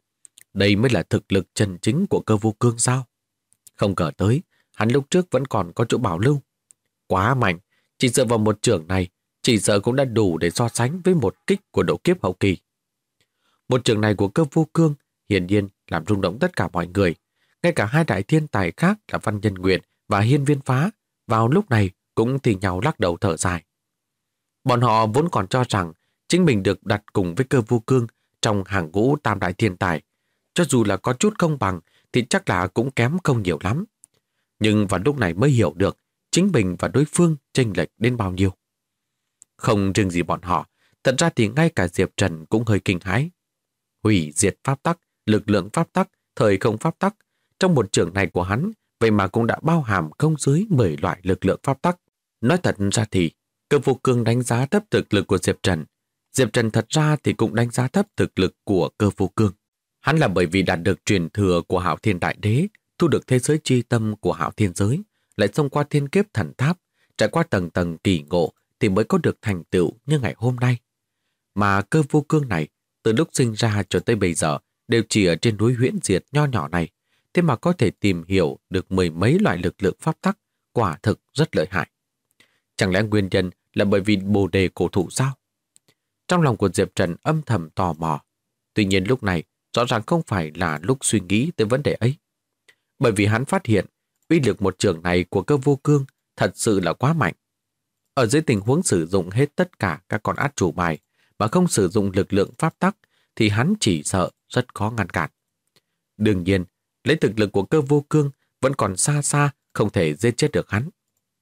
Đây mới là thực lực chân chính của Cơ Vô Cương sao? Không ngờ tới, hắn lúc trước vẫn còn có chỗ bảo lưu. Quá mạnh, chỉ dựa vào một trường này, chỉ sợ cũng đã đủ để so sánh với một kích của độ kiếp hậu kỳ. Một trường này của Cơ Vô Cương hiển nhiên làm rung động tất cả mọi người. Ngay cả hai đại thiên tài khác là Văn Nhân Nguyện và Hiên Viên Phá vào lúc này cũng thì nhau lắc đầu thở dài. Bọn họ vốn còn cho rằng chính mình được đặt cùng với Cơ Vô Cương trong hàng ngũ tam đại thiên tài. Cho dù là có chút không bằng thì chắc là cũng kém không nhiều lắm. Nhưng vào lúc này mới hiểu được chính mình và đối phương chênh lệch đến bao nhiêu. Không riêng gì bọn họ, thật ra thì ngay cả Diệp Trần cũng hơi kinh hãi. Hủy diệt pháp tắc, lực lượng pháp tắc, thời không pháp tắc, trong một trường này của hắn, vậy mà cũng đã bao hàm không dưới 10 loại lực lượng pháp tắc. Nói thật ra thì, Cơ Vô Cương đánh giá thấp thực lực của Diệp Trần. Diệp Trần thật ra thì cũng đánh giá thấp thực lực của Cơ Vô Cương. Hắn là bởi vì đạt được truyền thừa của Hạo Thiên Đại Đế, thu được thế giới chi tâm của Hạo Thiên Giới, lại xông qua thiên kiếp thần tháp, trải qua tầng tầng kỳ ngộ thì mới có được thành tựu như ngày hôm nay. Mà Cơ Vô Cương này, từ lúc sinh ra cho tới bây giờ, đều chỉ ở trên núi Huyễn Diệt nho nhỏ này, thế mà có thể tìm hiểu được mười mấy loại lực lượng pháp tắc, quả thực rất lợi hại. Chẳng lẽ nguyên nhân là bởi vì Bồ Đề cổ thụ sao? Trong lòng của Diệp Trần âm thầm tò mò. Tuy nhiên lúc này, rõ ràng không phải là lúc suy nghĩ tới vấn đề ấy. Bởi vì hắn phát hiện, uy lực một trường này của Cơ Vô Cương thật sự là quá mạnh. Ở dưới tình huống sử dụng hết tất cả các con át chủ bài mà không sử dụng lực lượng pháp tắc thì hắn chỉ sợ rất khó ngăn cản. Đương nhiên, lấy thực lực của Cơ Vô Cương vẫn còn xa xa không thể giết chết được hắn.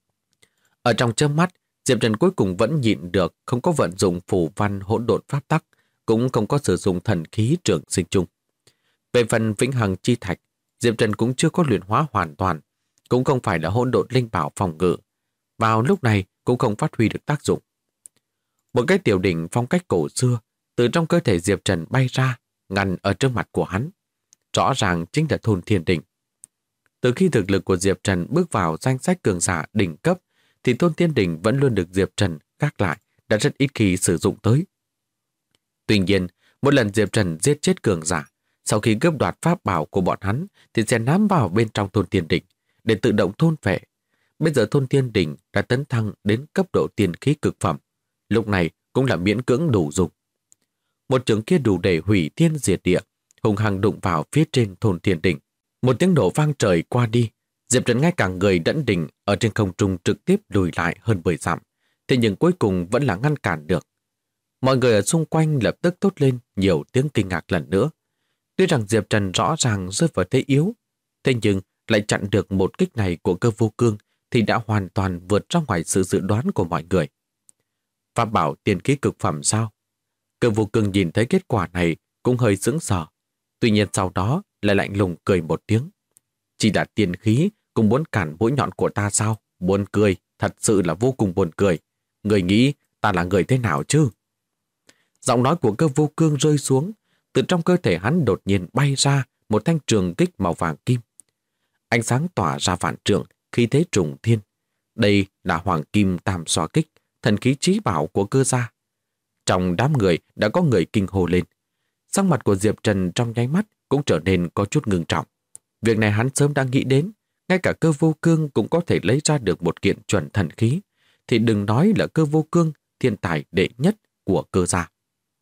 Ở trong chớp mắt, Diệp Trần cuối cùng vẫn nhịn được không có vận dụng phù văn hỗn độn pháp tắc, cũng không có sử dụng thần khí trường sinh chung. Về phần vĩnh hằng chi thạch, Diệp Trần cũng chưa có luyện hóa hoàn toàn, cũng không phải là hỗn độn linh bảo phòng ngự. Vào lúc này cũng không phát huy được tác dụng. Một cái tiểu đỉnh phong cách cổ xưa từ trong cơ thể Diệp Trần bay ra, ngăn ở trước mặt của hắn. Rõ ràng chính là Thôn Thiên Đỉnh. Từ khi thực lực của Diệp Trần bước vào danh sách cường giả đỉnh cấp, thì Thôn Thiên Đỉnh vẫn luôn được Diệp Trần gác lại, đã rất ít khi sử dụng tới. Tuy nhiên, một lần Diệp Trần giết chết cường giả, sau khi cướp đoạt pháp bảo của bọn hắn thì sẽ ném vào bên trong Thôn Thiên Đỉnh để tự động thôn phệ. Bây giờ Thôn Thiên Đỉnh đã tấn thăng đến cấp độ tiên khí cực phẩm, lúc này cũng là miễn cưỡng đủ dùng. Một trường kia đủ để hủy thiên diệt địa, hùng hăng đụng vào phía trên Thôn Thiên Đỉnh. Một tiếng nổ vang trời qua đi, Diệp Trần ngay cả người đẫn đỉnh ở trên không trung trực tiếp lùi lại hơn 10 dặm, thế nhưng cuối cùng vẫn là ngăn cản được. Mọi người ở xung quanh lập tức thốt lên nhiều tiếng kinh ngạc lần nữa. Tuy rằng Diệp Trần rõ ràng rơi vào thế yếu, thế nhưng lại chặn được một kích này của Cơ Vô Cương thì đã hoàn toàn vượt ra ngoài sự dự đoán của mọi người. Pháp bảo tiên khí cực phẩm sao? Cơ Vô Cương nhìn thấy kết quả này cũng hơi sững sờ. Tuy nhiên sau đó lại lạnh lùng cười một tiếng. Chỉ là tiên khí cũng muốn cản mũi nhọn của ta sao? Buồn cười, thật sự là vô cùng buồn cười. Người nghĩ ta là người thế nào chứ? Giọng nói của Cơ Vô Cương rơi xuống, từ trong cơ thể hắn đột nhiên bay ra một thanh trường kích màu vàng kim. Ánh sáng tỏa ra vạn trượng, khí thế trùng thiên. Đây là Hoàng Kim Tam Xoa Kích, thần khí chí bảo của Cơ gia. Trong đám người đã có người kinh hô lên. Sắc mặt của Diệp Trần trong nháy mắt cũng trở nên có chút ngưng trọng. Việc này hắn sớm đã nghĩ đến, ngay cả Cơ Vô Cương cũng có thể lấy ra được một kiện chuẩn thần khí, thì đừng nói là Cơ Vô Cương thiên tài đệ nhất của Cơ gia.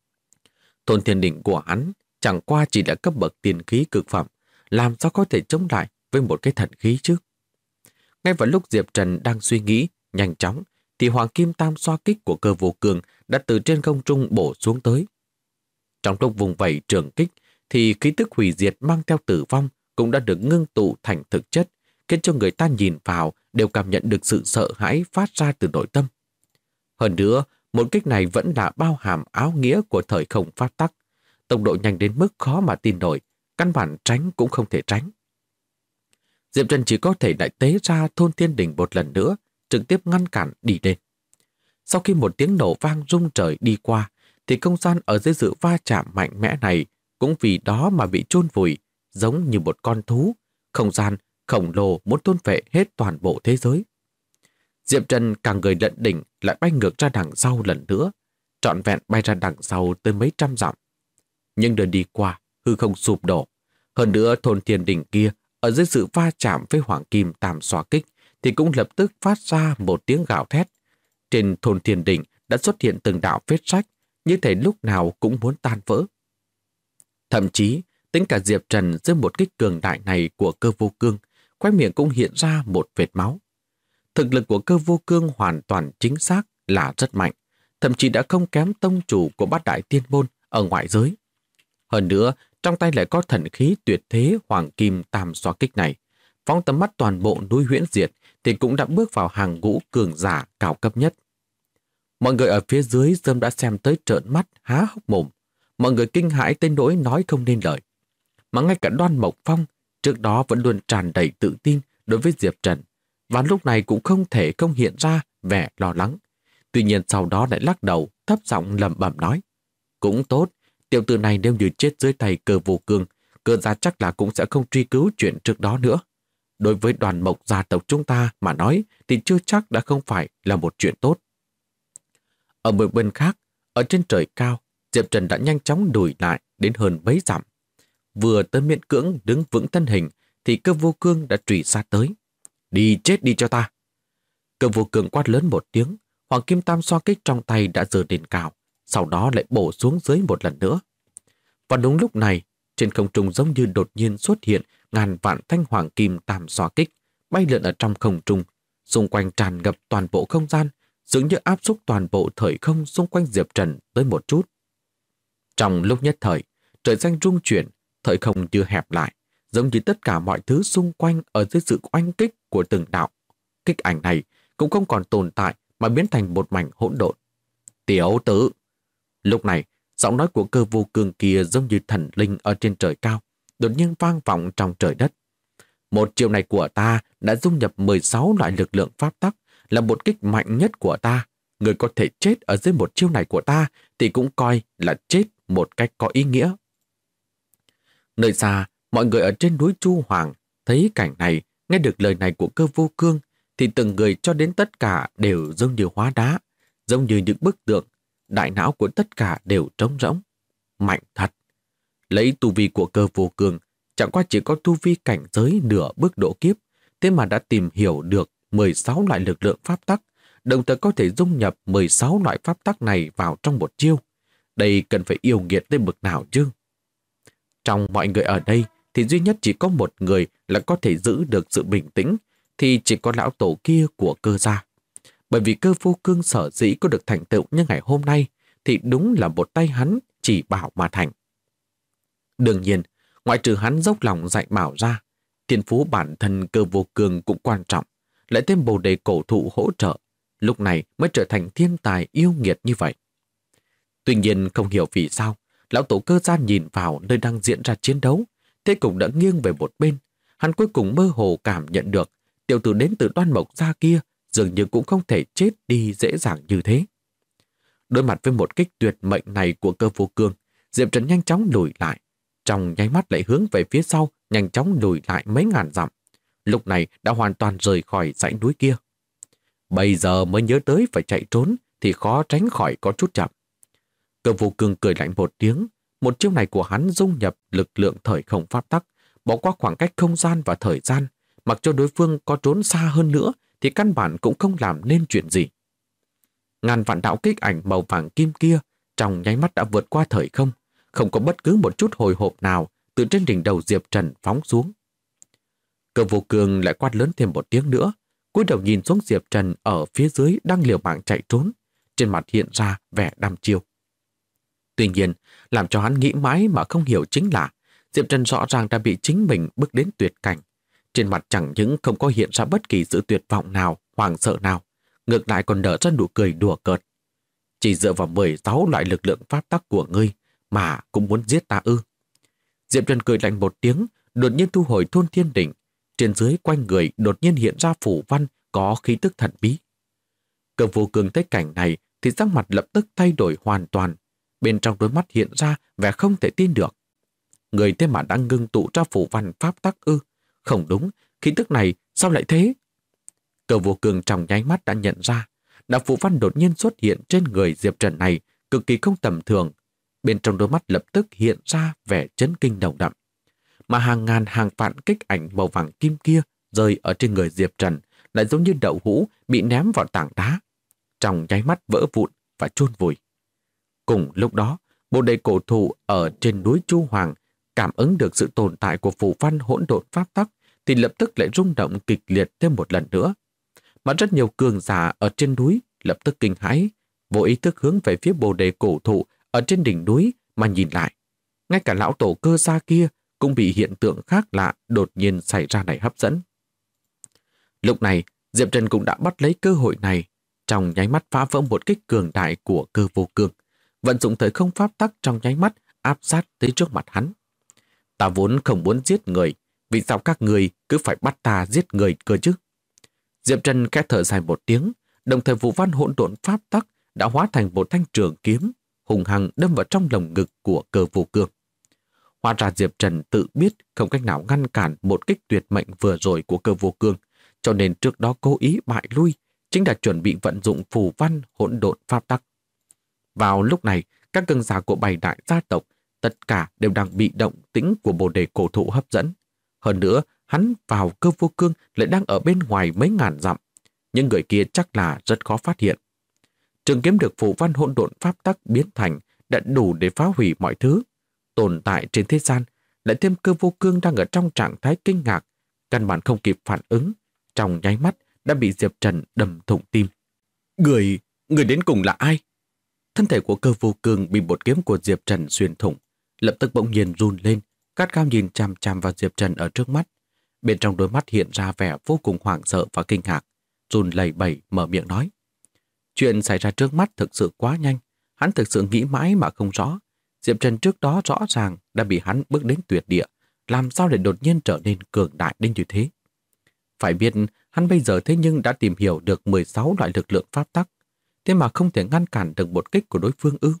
Thôn Thiên Đỉnh của hắn chẳng qua chỉ là cấp bậc tiên khí cực phẩm, làm sao có thể chống lại với một cái thần khí chứ? Ngay vào lúc Diệp Trần đang suy nghĩ nhanh chóng, thì Hoàng Kim Tam Xoa Kích của Cơ Vô Cương đã từ trên không trung bổ xuống tới. Trong lúc vùng vẫy trường kích, thì khí tức hủy diệt mang theo tử vong cũng đã được ngưng tụ thành thực chất, khiến cho người ta nhìn vào đều cảm nhận được sự sợ hãi phát ra từ nội tâm. Hơn nữa, một kích này vẫn là bao hàm áo nghĩa của thời không pháp tắc, tốc độ nhanh đến mức khó mà tin nổi, căn bản tránh cũng không thể tránh. Diệp Trần chỉ có thể lại tế ra Thôn Thiên Đỉnh một lần nữa, trực tiếp ngăn cản đi lên. Sau khi một tiếng nổ vang rung trời đi qua, thì không gian ở dưới sự va chạm mạnh mẽ này cũng vì đó mà bị chôn vùi, giống như một con thú, không gian khổng lồ muốn thôn phệ hết toàn bộ thế giới. Diệp Trần càng người lận đỉnh lại bay ngược ra đằng sau lần nữa, trọn vẹn bay ra đằng sau tới mấy trăm dặm. Nhưng đường đi qua, hư không sụp đổ, Hơn nữa thôn Thiên Đình kia, ở dưới sự va chạm với Hoàng Kim Tam Xoa Kích, thì cũng lập tức phát ra một tiếng gào thét. Trên thôn Thiên Đình đã xuất hiện từng đạo vết rách, như thể lúc nào cũng muốn tan vỡ. Thậm chí, tính cả Diệp Trần dưới một kích cường đại này của Cơ Vô Cương, khóe miệng cũng hiện ra một vệt máu. Thực lực của Cơ Vô Cương hoàn toàn chính xác là rất mạnh, thậm chí đã không kém tông chủ của Bát Đại Tiên Môn ở ngoại giới. Hơn nữa, trong tay lại có thần khí tuyệt thế Hoàng Kim Tam Xoa Kích này. Phóng tầm mắt toàn bộ núi Huyễn Diệt thì cũng đã bước vào hàng ngũ cường giả cao cấp nhất. Mọi người ở phía dưới sớm đã xem tới trợn mắt há hốc mồm. Mọi người kinh hãi tới nỗi nói không nên lời. Mà ngay cả Đoan Mộc Phong trước đó vẫn luôn tràn đầy tự tin đối với Diệp Trần, và lúc này cũng không thể không hiện ra vẻ lo lắng. Tuy nhiên sau đó lại lắc đầu, thấp giọng lẩm bẩm nói: cũng tốt, tiểu tử này nếu như chết dưới tay Cơ Vô Cương, Cơ gia chắc là cũng sẽ không truy cứu chuyện trước đó nữa. Đối với Đoàn Mộc gia tộc chúng ta mà nói thì chưa chắc đã không phải là một chuyện tốt. Ở một bên khác, ở trên trời cao, Diệp Trần đã nhanh chóng đuổi lại đến hơn mấy dặm. Vừa tới miễn cưỡng đứng vững thân hình thì Cơ Vô Cương đã truy sát tới. Đi chết đi cho ta! Cơ Vô Cương quát lớn một tiếng, Hoàng Kim Tam Xoa Kích trong tay đã giơ lên cao, sau đó lại bổ xuống dưới một lần nữa. Và đúng lúc này, trên không trung giống như đột nhiên xuất hiện ngàn vạn thanh Hoàng Kim Tam Xoa Kích bay lượn ở trong không trung, xung quanh tràn ngập toàn bộ không gian, dường như áp xúc toàn bộ thời không xung quanh Diệp Trần tới một chút. Trong lúc nhất thời, trời xanh rung chuyển, thời không như hẹp lại, giống như tất cả mọi thứ xung quanh ở dưới sự oanh kích của từng đạo kích ảnh này cũng không còn tồn tại mà biến thành một mảnh hỗn độn. Tiểu tử! Lúc này, giọng nói của Cơ Vô Cương kia giống như thần linh ở trên trời cao, đột nhiên vang vọng trong trời đất. Một chiêu này của ta đã dung nhập 16 loại lực lượng pháp tắc, là một kích mạnh nhất của ta. Người có thể chết ở dưới một chiêu này của ta thì cũng coi là chết một cách có ý nghĩa. Nơi xa, mọi người ở trên núi Chu Hoàng thấy cảnh này, nghe được lời này của Cơ Vô Cương thì từng người cho đến tất cả đều giống như hóa đá, giống như những bức tượng. Đại não của tất cả đều trống rỗng. Mạnh thật! Lấy tu vi của Cơ Vô Cương, chẳng qua chỉ có tu vi cảnh giới nửa bước độ kiếp, thế mà đã tìm hiểu được 16 loại lực lượng pháp tắc, đồng thời có thể dung nhập 16 loại pháp tắc này vào trong một chiêu. Đây cần phải yêu nghiệt đến bậc nào chứ? Trong mọi người ở đây thì duy nhất chỉ có một người là có thể giữ được sự bình tĩnh, thì chỉ có lão tổ kia của Cơ gia. Bởi vì Cơ Vô Cương sở dĩ có được thành tựu như ngày hôm nay thì đúng là một tay hắn chỉ bảo mà thành. Đương nhiên, ngoại trừ hắn dốc lòng dạy bảo ra, thiên phú bản thân Cơ Vô Cương cũng quan trọng, lại thêm bồ đề cổ thụ hỗ trợ, lúc này mới trở thành thiên tài yêu nghiệt như vậy. Tuy nhiên không hiểu vì sao, lão tổ Cơ gia nhìn vào nơi đang diễn ra chiến đấu, thế cũng đã nghiêng về một bên. Hắn cuối cùng mơ hồ cảm nhận được tiểu tử đến từ Đoan Mộc gia kia dường như cũng không thể chết đi dễ dàng như thế. Đối mặt với một kích tuyệt mệnh này của Cơ Vô Cương, Diệp Trần nhanh chóng lùi lại, trong nháy mắt lại hướng về phía sau, nhanh chóng lùi lại mấy ngàn dặm. Lúc này đã hoàn toàn rời khỏi dãy núi kia. Bây giờ mới nhớ tới phải chạy trốn thì khó tránh khỏi có chút chậm. Cơ Vô Cương cười lạnh một tiếng, một chiêu này của hắn dung nhập lực lượng thời không pháp tắc, bỏ qua khoảng cách không gian và thời gian, mặc cho đối phương có trốn xa hơn nữa thì căn bản cũng không làm nên chuyện gì. Ngàn vạn đạo kích ảnh màu vàng kim kia trong nháy mắt đã vượt qua thời không, không có bất cứ một chút hồi hộp nào từ trên đỉnh đầu Diệp Trần phóng xuống. Cơ Vô Cương lại quát lớn thêm một tiếng nữa, cúi đầu nhìn xuống Diệp Trần ở phía dưới đang liều mạng chạy trốn, trên mặt hiện ra vẻ đăm chiêu. Tuy nhiên, làm cho hắn nghĩ mãi mà không hiểu chính là Diệp Trần rõ ràng đã bị chính mình bước đến tuyệt cảnh. Trên mặt chẳng những không có hiện ra bất kỳ sự tuyệt vọng nào, hoảng sợ nào, ngược lại còn nở ra nụ cười đùa cợt. Chỉ dựa vào 16 loại lực lượng pháp tắc của ngươi mà cũng muốn giết ta ư? Diệp Trần cười lạnh một tiếng, đột nhiên thu hồi thôn thiên đỉnh. Trên dưới quanh người đột nhiên hiện ra phủ văn có khí tức thần bí. Cơ Vô Cương thấy cảnh này thì sắc mặt lập tức thay đổi hoàn toàn. Bên trong đôi mắt hiện ra vẻ không thể tin được. Người thế mà đang ngưng tụ ra phủ văn pháp tắc ư? Không đúng, khí tức này sao lại thế? Cơ Vô Cương trong nháy mắt đã nhận ra, đạo phủ văn đột nhiên xuất hiện trên người Diệp Trần này cực kỳ không tầm thường. Bên trong đôi mắt lập tức hiện ra vẻ chấn kinh nồng đậm. mà hàng ngàn hàng vạn kích ảnh màu vàng kim kia rơi ở trên người Diệp Trần lại giống như đậu hũ bị ném vào tảng đá, trong nháy mắt vỡ vụn và chôn vùi. Cùng lúc đó, bồ đề cổ thụ ở trên núi Chu Hoàng cảm ứng được sự tồn tại của phù văn hỗn độn pháp tắc thì lập tức lại rung động kịch liệt thêm một lần nữa. Mà rất nhiều cường giả ở trên núi lập tức kinh hãi, vô ý thức hướng về phía bồ đề cổ thụ ở trên đỉnh núi mà nhìn lại. Ngay cả lão tổ Cơ Gia kia cũng bị hiện tượng khác lạ đột nhiên xảy ra này hấp dẫn. Lúc này, Diệp Trần cũng đã bắt lấy cơ hội này, trong nháy mắt phá vỡ một kích cường đại của Cơ Vô Cương, vận dụng thời không pháp tắc trong nháy mắt áp sát tới trước mặt hắn. Ta vốn không muốn giết người, vì sao các người cứ phải bắt ta giết người cơ chứ? Diệp Trần khẽ thở dài một tiếng, đồng thời phù văn hỗn độn pháp tắc đã hóa thành một thanh trường kiếm, hùng hăng đâm vào trong lồng ngực của Cơ Vô Cương. Hóa ra Diệp Trần tự biết không cách nào ngăn cản một kích tuyệt mệnh vừa rồi của Cơ Vô Cương, cho nên trước đó cố ý bại lui, chính là chuẩn bị vận dụng phù văn hỗn độn pháp tắc. Vào lúc này, các cường giả của 7 đại gia tộc tất cả đều đang bị động tĩnh của bồ đề cổ thụ hấp dẫn. Hơn nữa, hắn vào Cơ Vô Cương lại đang ở bên ngoài mấy ngàn dặm. Những người kia chắc là rất khó phát hiện. Trường kiếm được phù văn hỗn độn pháp tắc biến thành đã đủ để phá hủy mọi thứ tồn tại trên thế gian, lại thêm Cơ Vô Cương đang ở trong trạng thái kinh ngạc, căn bản không kịp phản ứng, trong nháy mắt đã bị Diệp Trần đâm thủng tim. Người đến cùng là ai? Thân thể của Cơ Vô Cương bị một kiếm của Diệp Trần xuyên thủng, lập tức bỗng nhiên run lên, gắt gao nhìn chằm chằm vào Diệp Trần ở trước mắt. Bên trong đôi mắt hiện ra vẻ vô cùng hoảng sợ và kinh ngạc, run lẩy bẩy mở miệng nói. Chuyện xảy ra trước mắt thực sự quá nhanh, hắn thực sự nghĩ mãi mà không rõ. Diệp Trần trước đó rõ ràng đã bị hắn bước đến tuyệt địa, làm sao để đột nhiên trở nên cường đại đến như thế? Phải biết, hắn bây giờ thế nhưng đã tìm hiểu được 16 loại lực lượng pháp tắc, thế mà không thể ngăn cản được một kích của đối phương ư?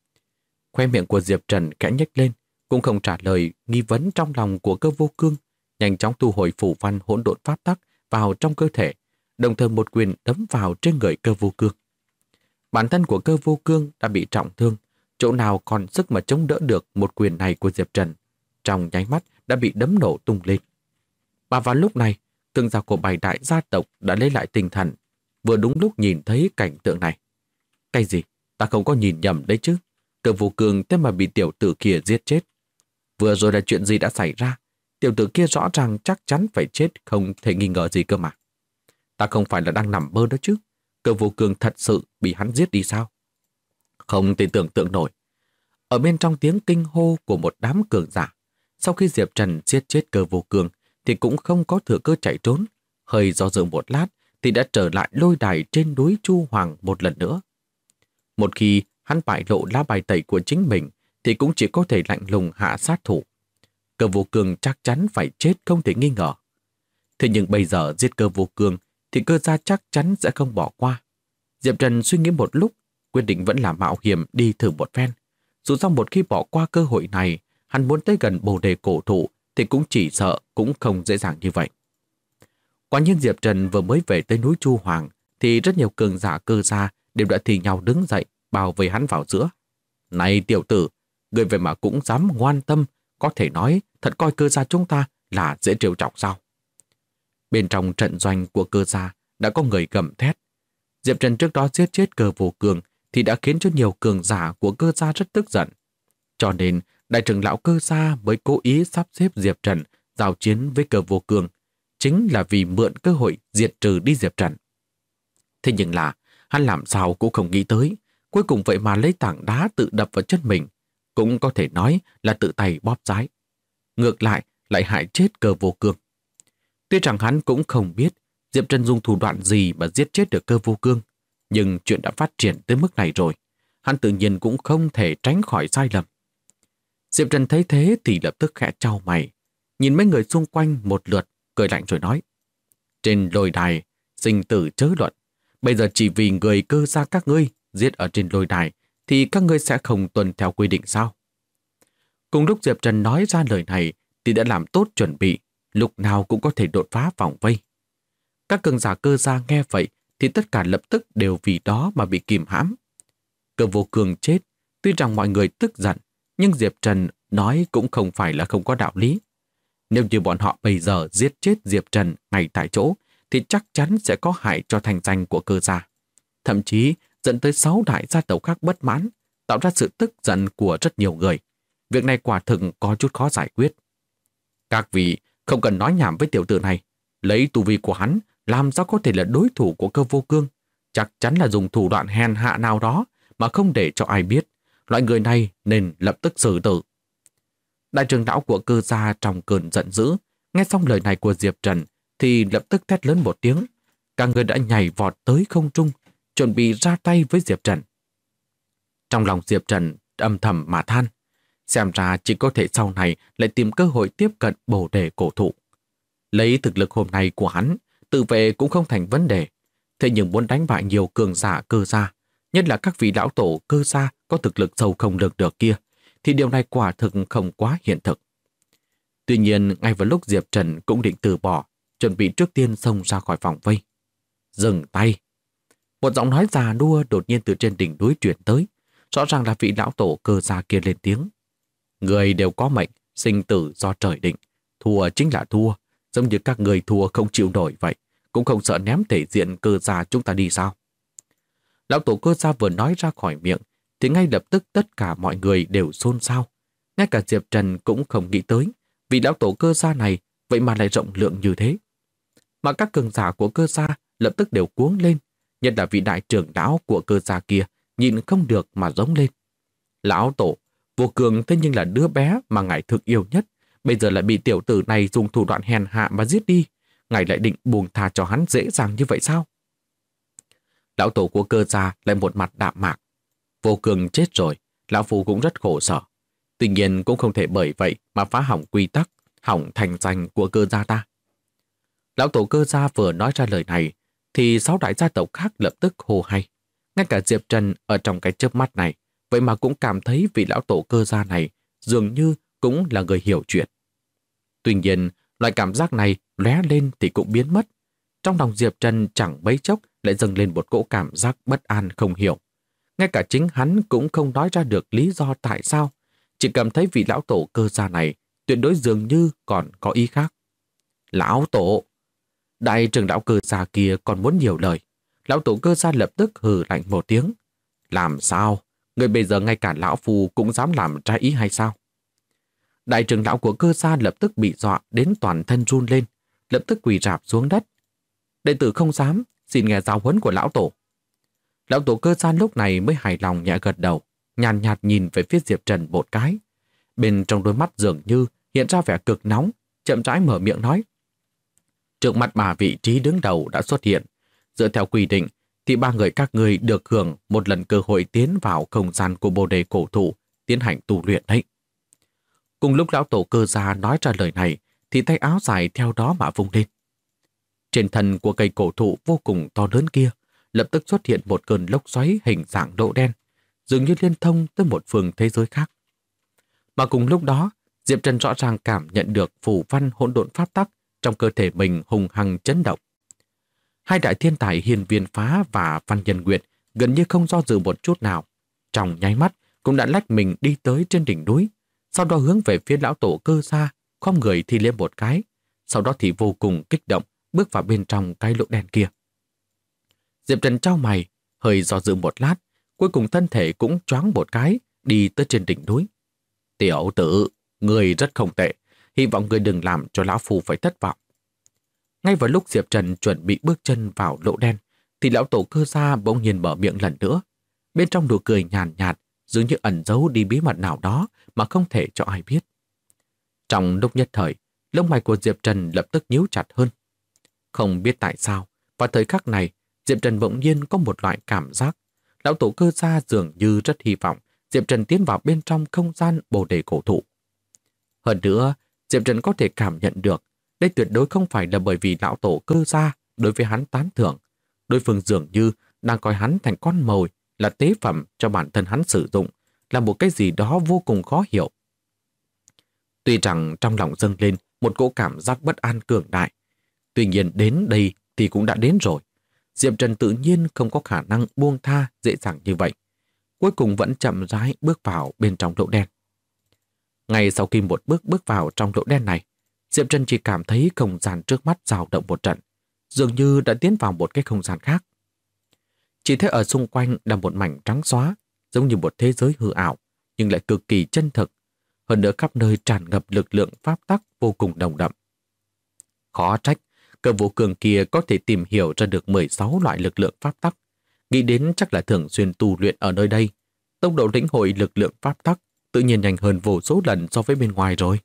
Khoe miệng của Diệp Trần khẽ nhếch lên, cũng không trả lời nghi vấn trong lòng của Cơ Vô Cương, nhanh chóng thu hồi phù văn hỗn độn pháp tắc vào trong cơ thể, đồng thời một quyền đấm vào trên người Cơ Vô Cương. Bản thân của Cơ Vô Cương đã bị trọng thương, chỗ nào còn sức mà chống đỡ được một quyền này của Diệp Trần, trong nháy mắt đã bị đấm nổ tung lên. Và vào lúc này, cường giả của 7 đại gia tộc đã lấy lại tinh thần, vừa đúng lúc nhìn thấy cảnh tượng này. Cái gì? Ta không có nhìn nhầm đấy chứ? Cơ Vô Cương thế mà bị tiểu tử kia giết chết. Vừa rồi là chuyện gì đã xảy ra? Tiểu tử kia rõ ràng chắc chắn phải chết, không thể nghi ngờ gì cơ mà. Ta không phải là đang nằm mơ đó chứ? Cơ Vô Cương thật sự bị hắn giết đi sao? Không thể tưởng tượng nổi. Ở bên trong tiếng kinh hô của một đám cường giả, sau khi Diệp Trần giết chết Cơ Vô Cương thì cũng không có thừa cơ chạy trốn. Hơi do dự một lát thì đã trở lại lôi đài trên núi Chu Hoàng một lần nữa. Một khi hắn bại lộ lá bài tẩy của chính mình thì cũng chỉ có thể lạnh lùng hạ sát thủ. Cơ Vô Cương chắc chắn phải chết không thể nghi ngờ. Thế nhưng bây giờ giết Cơ Vô Cương thì Cơ gia chắc chắn sẽ không bỏ qua. Diệp Trần suy nghĩ một lúc, quyết định vẫn là mạo hiểm đi thử một phen. Dù sao một khi bỏ qua cơ hội này, hắn muốn tới gần bồ đề cổ thụ thì cũng chỉ sợ cũng không dễ dàng như vậy. Quả nhiên Diệp Trần vừa mới về tới núi Chu Hoàng thì rất nhiều cường giả Cơ gia đều đã thì nhau đứng dậy bảo vệ hắn vào giữa. Này tiểu tử, người về mà cũng dám ngoan tâm, có thể nói thật coi Cơ gia chúng ta là dễ trêu chọc sao? Bên trong trận doanh của Cơ gia đã có người gầm thét. Diệp Trần trước đó giết chết Cơ Vô Cương thì đã khiến cho nhiều cường giả của Cơ gia rất tức giận. Cho nên đại trưởng lão Cơ gia mới cố ý sắp xếp Diệp Trần giao chiến với Cơ Vô Cương, chính là vì mượn cơ hội diệt trừ đi Diệp Trần. Thế nhưng là hắn làm sao cũng không nghĩ tới, cuối cùng vậy mà lấy tảng đá tự đập vào chân mình, cũng có thể nói là tự tay bóp trái. Ngược lại hại chết Cơ Vô Cương. Tuy rằng hắn cũng không biết Diệp Trần dùng thủ đoạn gì mà giết chết được Cơ Vô Cương, nhưng chuyện đã phát triển tới mức này rồi, hắn tự nhiên cũng không thể tránh khỏi sai lầm. Diệp Trần thấy thế thì lập tức khẽ chau mày, nhìn mấy người xung quanh một lượt, cười lạnh rồi nói. Trên lôi đài, sinh tử chớ luận. Bây giờ chỉ vì người Cơ gia các ngươi giết ở trên lôi đài thì các ngươi sẽ không tuân theo quy định sao? Cùng lúc Diệp Trần nói ra lời này thì đã làm tốt chuẩn bị, lúc nào cũng có thể đột phá vòng vây. Các cường giả Cơ gia nghe vậy thì tất cả lập tức đều vì đó mà bị kìm hãm. Cơ Vô Cương chết, tuy rằng mọi người tức giận, nhưng Diệp Trần nói cũng không phải là không có đạo lý. Nếu như bọn họ bây giờ giết chết Diệp Trần ngay tại chỗ, thì chắc chắn sẽ có hại cho thành danh của Cơ gia. Thậm chí dẫn tới 6 đại gia tộc khác bất mãn, tạo ra sự tức giận của rất nhiều người. Việc này quả thực có chút khó giải quyết. Các vị không cần nói nhảm với tiểu tử này. Lấy tu vi của hắn, làm sao có thể là đối thủ của Cơ Vô Cương? Chắc chắn là dùng thủ đoạn hèn hạ nào đó mà không để cho ai biết. Loại người này nên lập tức xử tử. Đại trưởng lão của Cơ gia trong cơn giận dữ, nghe xong lời này của Diệp Trần thì lập tức thét lớn một tiếng. Cả người đã nhảy vọt tới không trung, chuẩn bị ra tay với Diệp Trần. Trong lòng Diệp Trần âm thầm mà than, xem ra chỉ có thể sau này lại tìm cơ hội tiếp cận Bồ Đề cổ thụ. Lấy thực lực hôm nay của hắn, tự vệ cũng không thành vấn đề. Thế nhưng muốn đánh bại nhiều cường giả Cơ gia, nhất là các vị lão tổ Cơ gia có thực lực sâu không lường được kia, thì điều này quả thực không quá hiện thực. Tuy nhiên, ngay vào lúc Diệp Trần cũng định từ bỏ, chuẩn bị trước tiên xông ra khỏi vòng vây. Dừng tay! Một giọng nói già nua đột nhiên từ trên đỉnh núi truyền tới, rõ ràng là vị lão tổ Cơ gia kia lên tiếng. Người đều có mệnh, sinh tử do trời định, thua chính là thua, giống như các người thua không chịu nổi vậy, cũng không sợ ném thể diện Cơ gia chúng ta đi sao? Lão tổ Cơ gia vừa nói ra khỏi miệng, thì ngay lập tức tất cả mọi người đều xôn xao. Ngay cả Diệp Trần cũng không nghĩ tới, vị lão tổ Cơ gia này vậy mà lại rộng lượng như thế. Mà các cường giả của Cơ gia lập tức đều cuống lên, nhất là vị đại trưởng lão của Cơ gia kia nhìn không được mà giống lên. Lão tổ, Vô Cương thế nhưng là đứa bé mà ngài thực yêu nhất, bây giờ lại bị tiểu tử này dùng thủ đoạn hèn hạ mà giết đi, ngài lại định buông tha cho hắn dễ dàng như vậy sao? Lão tổ của Cơ gia lại một mặt đạm mạc. Vô Cương chết rồi, lão phu cũng rất khổ sở. Tuy nhiên cũng không thể bởi vậy mà phá hỏng quy tắc, hỏng thành danh của Cơ gia ta. Lão tổ Cơ gia vừa nói ra lời này, thì 6 đại gia tộc khác lập tức hô hay. Ngay cả Diệp Trần ở trong cái chớp mắt này, vậy mà cũng cảm thấy vị lão tổ Cơ gia này dường như cũng là người hiểu chuyện. Tuy nhiên, loại cảm giác này lóe lên thì cũng biến mất. Trong lòng Diệp Trần chẳng mấy chốc lại dâng lên một cỗ cảm giác bất an không hiểu. Ngay cả chính hắn cũng không nói ra được lý do tại sao, chỉ cảm thấy vị lão tổ Cơ gia này tuyệt đối dường như còn có ý khác. Lão tổ! Đại trưởng lão Cơ gia kia còn muốn nhiều lời. Lão tổ Cơ gia lập tức hừ lạnh một tiếng. Làm sao? Người bây giờ ngay cả lão phu cũng dám làm trái ý hay sao? Đại trưởng lão của Cơ gia lập tức bị dọa đến toàn thân run lên, lập tức quỳ rạp xuống đất. Đệ tử không dám, xin nghe giáo huấn của lão tổ. Lão tổ Cơ gia lúc này mới hài lòng nhẹ gật đầu, nhàn nhạt nhìn về phía Diệp Trần một cái. Bên trong đôi mắt dường như hiện ra vẻ cực nóng, chậm rãi mở miệng nói. Trước mặt bà vị trí đứng đầu đã xuất hiện. Dựa theo quy định, thì 3 người các ngươi được hưởng một lần cơ hội tiến vào không gian của Bồ Đề cổ thụ, tiến hành tu luyện đấy. Cùng lúc lão tổ Cơ gia nói ra lời này, thì tay áo dài theo đó mà vung lên. Trên thân của cây cổ thụ vô cùng to lớn kia, lập tức xuất hiện một cơn lốc xoáy hình dạng lỗ đen, dường như liên thông tới một phương thế giới khác. Mà cùng lúc đó, Diệp Trần rõ ràng cảm nhận được phù văn hỗn độn pháp tắc trong cơ thể mình hùng hăng chấn động. 2 đại thiên tài Hiên Viên Phá và Văn Nhân Nguyệt gần như không do dự một chút nào, trong nháy mắt cũng đã lách mình đi tới trên đỉnh núi, sau đó hướng về phía lão tổ Cơ gia, khom người thi lễ một cái, sau đó thì vô cùng kích động bước vào bên trong cái lỗ đen kia. Diệp Trần chau mày, hơi do dự một lát, cuối cùng thân thể cũng choáng một cái, đi tới trên đỉnh núi. Tiểu tử, người rất không tệ, hy vọng người đừng làm cho lão phu phải thất vọng. Ngay vào lúc Diệp Trần chuẩn bị bước chân vào lỗ đen, thì lão tổ Cơ gia bỗng nhiên mở miệng lần nữa. Bên trong nụ cười nhàn nhạt, dường như ẩn giấu đi bí mật nào đó mà không thể cho ai biết. Trong lúc nhất thời, lông mày của Diệp Trần lập tức nhíu chặt hơn. Không biết tại sao, vào thời khắc này, Diệp Trần bỗng nhiên có một loại cảm giác. Lão tổ Cơ gia dường như rất hy vọng Diệp Trần tiến vào bên trong không gian Bồ Đề cổ thụ. Hơn nữa, Diệp Trần có thể cảm nhận được đây tuyệt đối không phải là bởi vì lão tổ Cơ gia đối với hắn tán thưởng. Đối phương dường như đang coi hắn thành con mồi, là tế phẩm cho bản thân hắn sử dụng, là một cái gì đó vô cùng khó hiểu. Tuy rằng trong lòng dâng lên một cỗ cảm giác bất an cường đại, tuy nhiên đến đây thì cũng đã đến rồi. Diệp Trần tự nhiên không có khả năng buông tha dễ dàng như vậy. Cuối cùng vẫn chậm rãi bước vào bên trong lỗ đen. Ngay sau khi một bước vào trong lỗ đen này, Diệp Trần chỉ cảm thấy không gian trước mắt dao động một trận, dường như đã tiến vào một cái không gian khác. Chỉ thấy ở xung quanh là một mảnh trắng xóa, giống như một thế giới hư ảo, nhưng lại cực kỳ chân thực. Hơn nữa khắp nơi tràn ngập lực lượng pháp tắc vô cùng nồng đậm. Khó trách, Cơ Vô Cường kia có thể tìm hiểu ra được 16 loại lực lượng pháp tắc. Nghĩ đến chắc là thường xuyên tu luyện ở nơi đây. Tốc độ lĩnh hội lực lượng pháp tắc tự nhiên nhanh hơn vô số lần so với bên ngoài rồi.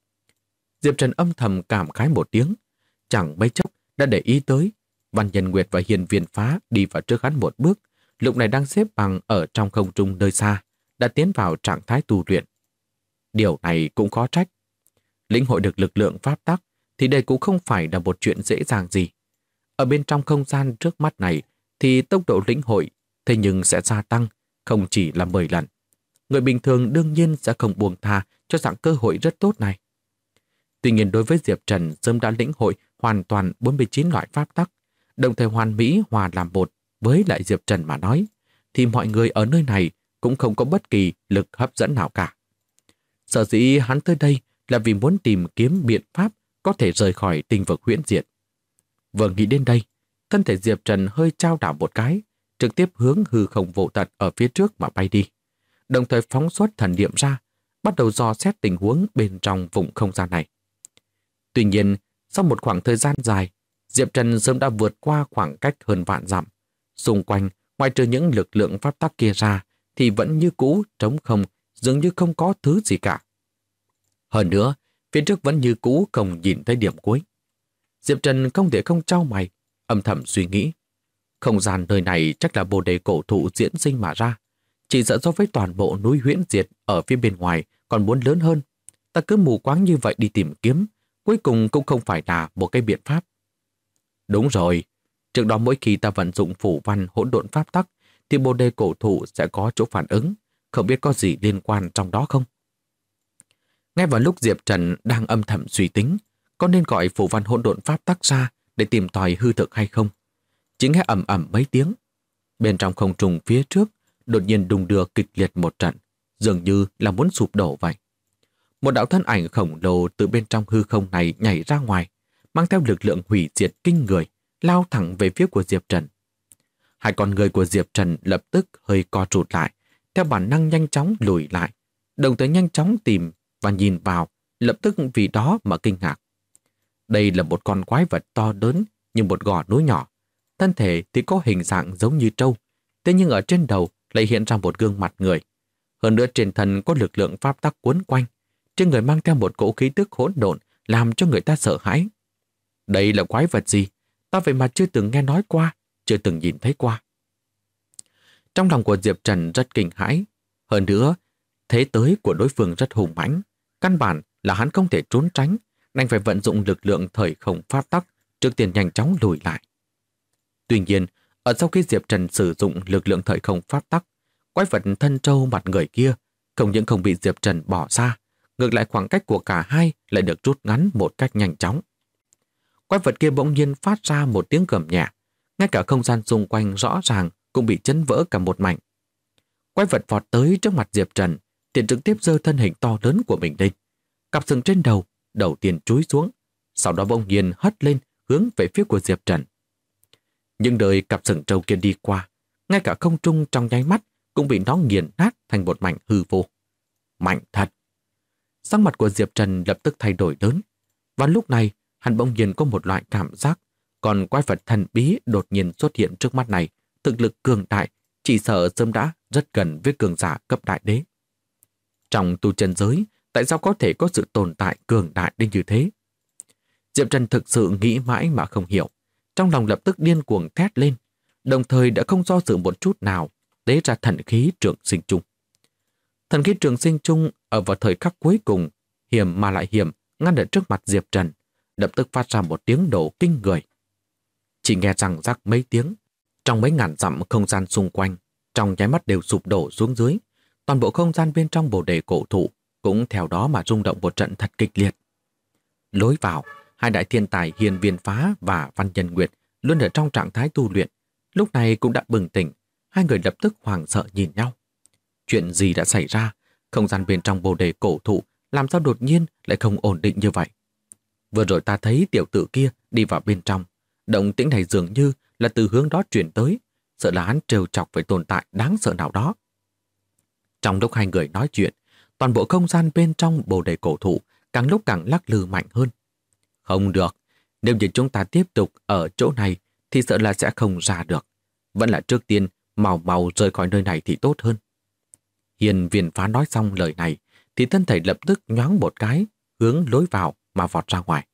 Diệp Trần âm thầm cảm khái một tiếng, chẳng mấy chốc đã để ý tới. Văn Nhân Nguyệt và Hiên Viên Phá đi vào trước hắn một bước, lúc này đang xếp bằng ở trong không trung nơi xa, đã tiến vào trạng thái tu luyện. Điều này cũng khó trách. Lĩnh hội được lực lượng pháp tắc thì đây cũng không phải là một chuyện dễ dàng gì. Ở bên trong không gian trước mắt này thì tốc độ lĩnh hội thế nhưng sẽ gia tăng, không chỉ là 10 lần. Người bình thường đương nhiên sẽ không buông tha cho dạng cơ hội rất tốt này. Tuy nhiên đối với Diệp Trần sớm đã lĩnh hội hoàn toàn 49 loại pháp tắc, đồng thời hoàn mỹ hòa làm một với lại Diệp Trần mà nói, thì mọi người ở nơi này cũng không có bất kỳ lực hấp dẫn nào cả. Sở dĩ hắn tới đây là vì muốn tìm kiếm biện pháp có thể rời khỏi tinh vực huyễn diệt. Vừa nghĩ đến đây, thân thể Diệp Trần hơi chao đảo một cái, trực tiếp hướng hư không vô tận ở phía trước mà bay đi, đồng thời phóng xuất thần niệm ra, bắt đầu dò xét tình huống bên trong vùng không gian này. Tuy nhiên, sau một khoảng thời gian dài, Diệp Trần sớm đã vượt qua khoảng cách hơn vạn dặm. Xung quanh, ngoài trừ những lực lượng pháp tắc kia ra, thì vẫn như cũ, trống không, dường như không có thứ gì cả. Hơn nữa, phía trước vẫn như cũ không nhìn thấy điểm cuối. Diệp Trần không thể không chau mày, âm thầm suy nghĩ. Không gian nơi này chắc là bồ đề cổ thụ diễn sinh mà ra. Chỉ sợ so với toàn bộ núi huyễn diệt ở phía bên ngoài còn muốn lớn hơn. Ta cứ mù quáng như vậy đi tìm kiếm, cuối cùng cũng không phải là một cái biện pháp. Đúng rồi, trước đó mỗi khi ta vận dụng phủ văn hỗn độn pháp tắc thì bồ đề cổ thụ sẽ có chỗ phản ứng, không biết có gì liên quan trong đó không? Ngay vào lúc Diệp Trần đang âm thầm suy tính, có nên gọi phủ văn hỗn độn pháp tắc ra để tìm tòi hư thực hay không? Chỉ nghe ầm ầm mấy tiếng. Bên trong không trung phía trước, đột nhiên đùng đưa kịch liệt một trận, dường như là muốn sụp đổ vậy. Một đạo thân ảnh khổng lồ từ bên trong hư không này nhảy ra ngoài, mang theo lực lượng hủy diệt kinh người, lao thẳng về phía của Diệp Trần. Hai con người của Diệp Trần lập tức hơi co rụt lại, theo bản năng nhanh chóng lùi lại, đồng thời nhanh chóng tìm và nhìn vào, lập tức vì đó mà kinh ngạc. Đây là một con quái vật to lớn như một gò núi nhỏ, thân thể thì có hình dạng giống như trâu, thế nhưng ở trên đầu lại hiện ra một gương mặt người. Hơn nữa trên thân có lực lượng pháp tắc quấn quanh, trên người mang theo một cỗ khí tức hỗn độn làm cho người ta sợ hãi. Đây là quái vật gì? Ta vậy mà chưa từng nghe nói qua, chưa từng nhìn thấy qua. Trong lòng của Diệp Trần rất kinh hãi. Hơn nữa, thế tới của đối phương rất hùng mãnh. Căn bản là hắn không thể trốn tránh, đành phải vận dụng lực lượng thời không pháp tắc, trước tiên nhanh chóng lùi lại. Tuy nhiên, ở sau khi Diệp Trần sử dụng lực lượng thời không pháp tắc, quái vật thân trâu mặt người kia không những không bị Diệp Trần bỏ xa, ngược lại khoảng cách của cả hai lại được rút ngắn một cách nhanh chóng. Quái vật kia bỗng nhiên phát ra một tiếng gầm nhẹ, ngay cả không gian xung quanh rõ ràng cũng bị chấn vỡ cả một mảnh. Quái vật vọt tới trước mặt Diệp Trần, liền trực tiếp giơ thân hình to lớn của mình lên. Cặp sừng trên đầu, đầu tiên chúi xuống, sau đó bỗng nhiên hất lên hướng về phía của Diệp Trần. Nhưng đời cặp sừng trâu kia đi qua, ngay cả không trung trong nháy mắt cũng bị nó nghiền nát thành một mảnh hư vô. Mạnh thật! Sắc mặt của Diệp Trần lập tức thay đổi lớn. Và lúc này, hắn bỗng nhiên có một loại cảm giác, còn quái vật thần bí đột nhiên xuất hiện trước mắt này, thực lực cường đại, chỉ sợ sớm đã rất gần với cường giả cấp đại đế. Trong tu chân giới, tại sao có thể có sự tồn tại cường đại đến như thế? Diệp Trần thực sự nghĩ mãi mà không hiểu, trong lòng lập tức điên cuồng thét lên, đồng thời đã không do dự một chút nào, tế ra thần khí trường sinh chung. Thần khí trường sinh chung ở vào thời khắc cuối cùng, hiểm mà lại hiểm, ngăn ở trước mặt Diệp Trần, lập tức phát ra một tiếng nổ kinh người. Chỉ nghe rằng rắc mấy tiếng, trong mấy ngàn dặm không gian xung quanh, trong nháy mắt đều sụp đổ xuống dưới, toàn bộ không gian bên trong bồ đề cổ thụ cũng theo đó mà rung động một trận thật kịch liệt. Lối vào, hai đại thiên tài Hiên Viên Phá và Văn Nhân Nguyệt luôn ở trong trạng thái tu luyện, lúc này cũng đã bừng tỉnh, hai người lập tức hoảng sợ nhìn nhau. Chuyện gì đã xảy ra? Không gian bên trong bồ đề cổ thụ làm sao đột nhiên lại không ổn định như vậy? Vừa rồi ta thấy tiểu tử kia đi vào bên trong. Động tĩnh này dường như là từ hướng đó truyền tới, sợ là hắn trêu chọc với tồn tại đáng sợ nào đó. Trong lúc hai người nói chuyện, toàn bộ không gian bên trong bồ đề cổ thụ càng lúc càng lắc lư mạnh hơn. Không được, nếu như chúng ta tiếp tục ở chỗ này thì sợ là sẽ không ra được. Vẫn là trước tiên mau rời khỏi nơi này thì tốt hơn. Hiền Viên Phá nói xong lời này thì thân thể lập tức nhoáng một cái, hướng lối vào mà vọt ra ngoài.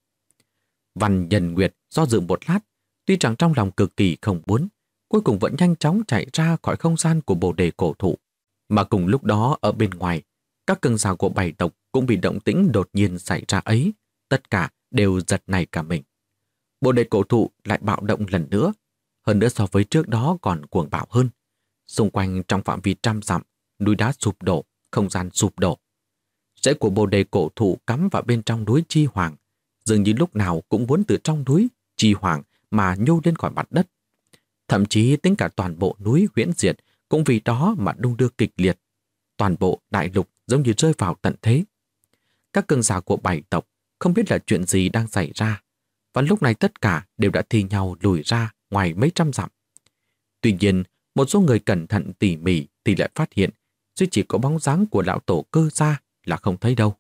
Văn Nhân Nguyệt do dự một lát, tuy rằng trong lòng cực kỳ không muốn, cuối cùng vẫn nhanh chóng chạy ra khỏi không gian của bồ đề cổ thụ. Mà cùng lúc đó ở bên ngoài, các cường giả của bảy tộc cũng bị động tĩnh đột nhiên xảy ra ấy, tất cả đều giật nảy cả mình. Bồ đề cổ thụ lại bạo động lần nữa, hơn nữa so với trước đó còn cuồng bạo hơn. Xung quanh trong phạm vi trăm dặm, núi đá sụp đổ, không gian sụp đổ. Rễ của bồ đề cổ thụ cắm vào bên trong núi Chi Hoàng, dường như lúc nào cũng muốn từ trong núi Chi Hoàng mà nhô lên khỏi mặt đất. Thậm chí tính cả toàn bộ núi Huyễn Diệt cũng vì đó mà đung đưa kịch liệt. Toàn bộ đại lục giống như rơi vào tận thế. Các cường giả của bảy tộc không biết là chuyện gì đang xảy ra, và lúc này tất cả đều đã thi nhau lùi ra ngoài mấy trăm dặm. Tuy nhiên, một số người cẩn thận tỉ mỉ thì lại phát hiện duy chỉ có bóng dáng của lão tổ Cơ Gia là không thấy đâu.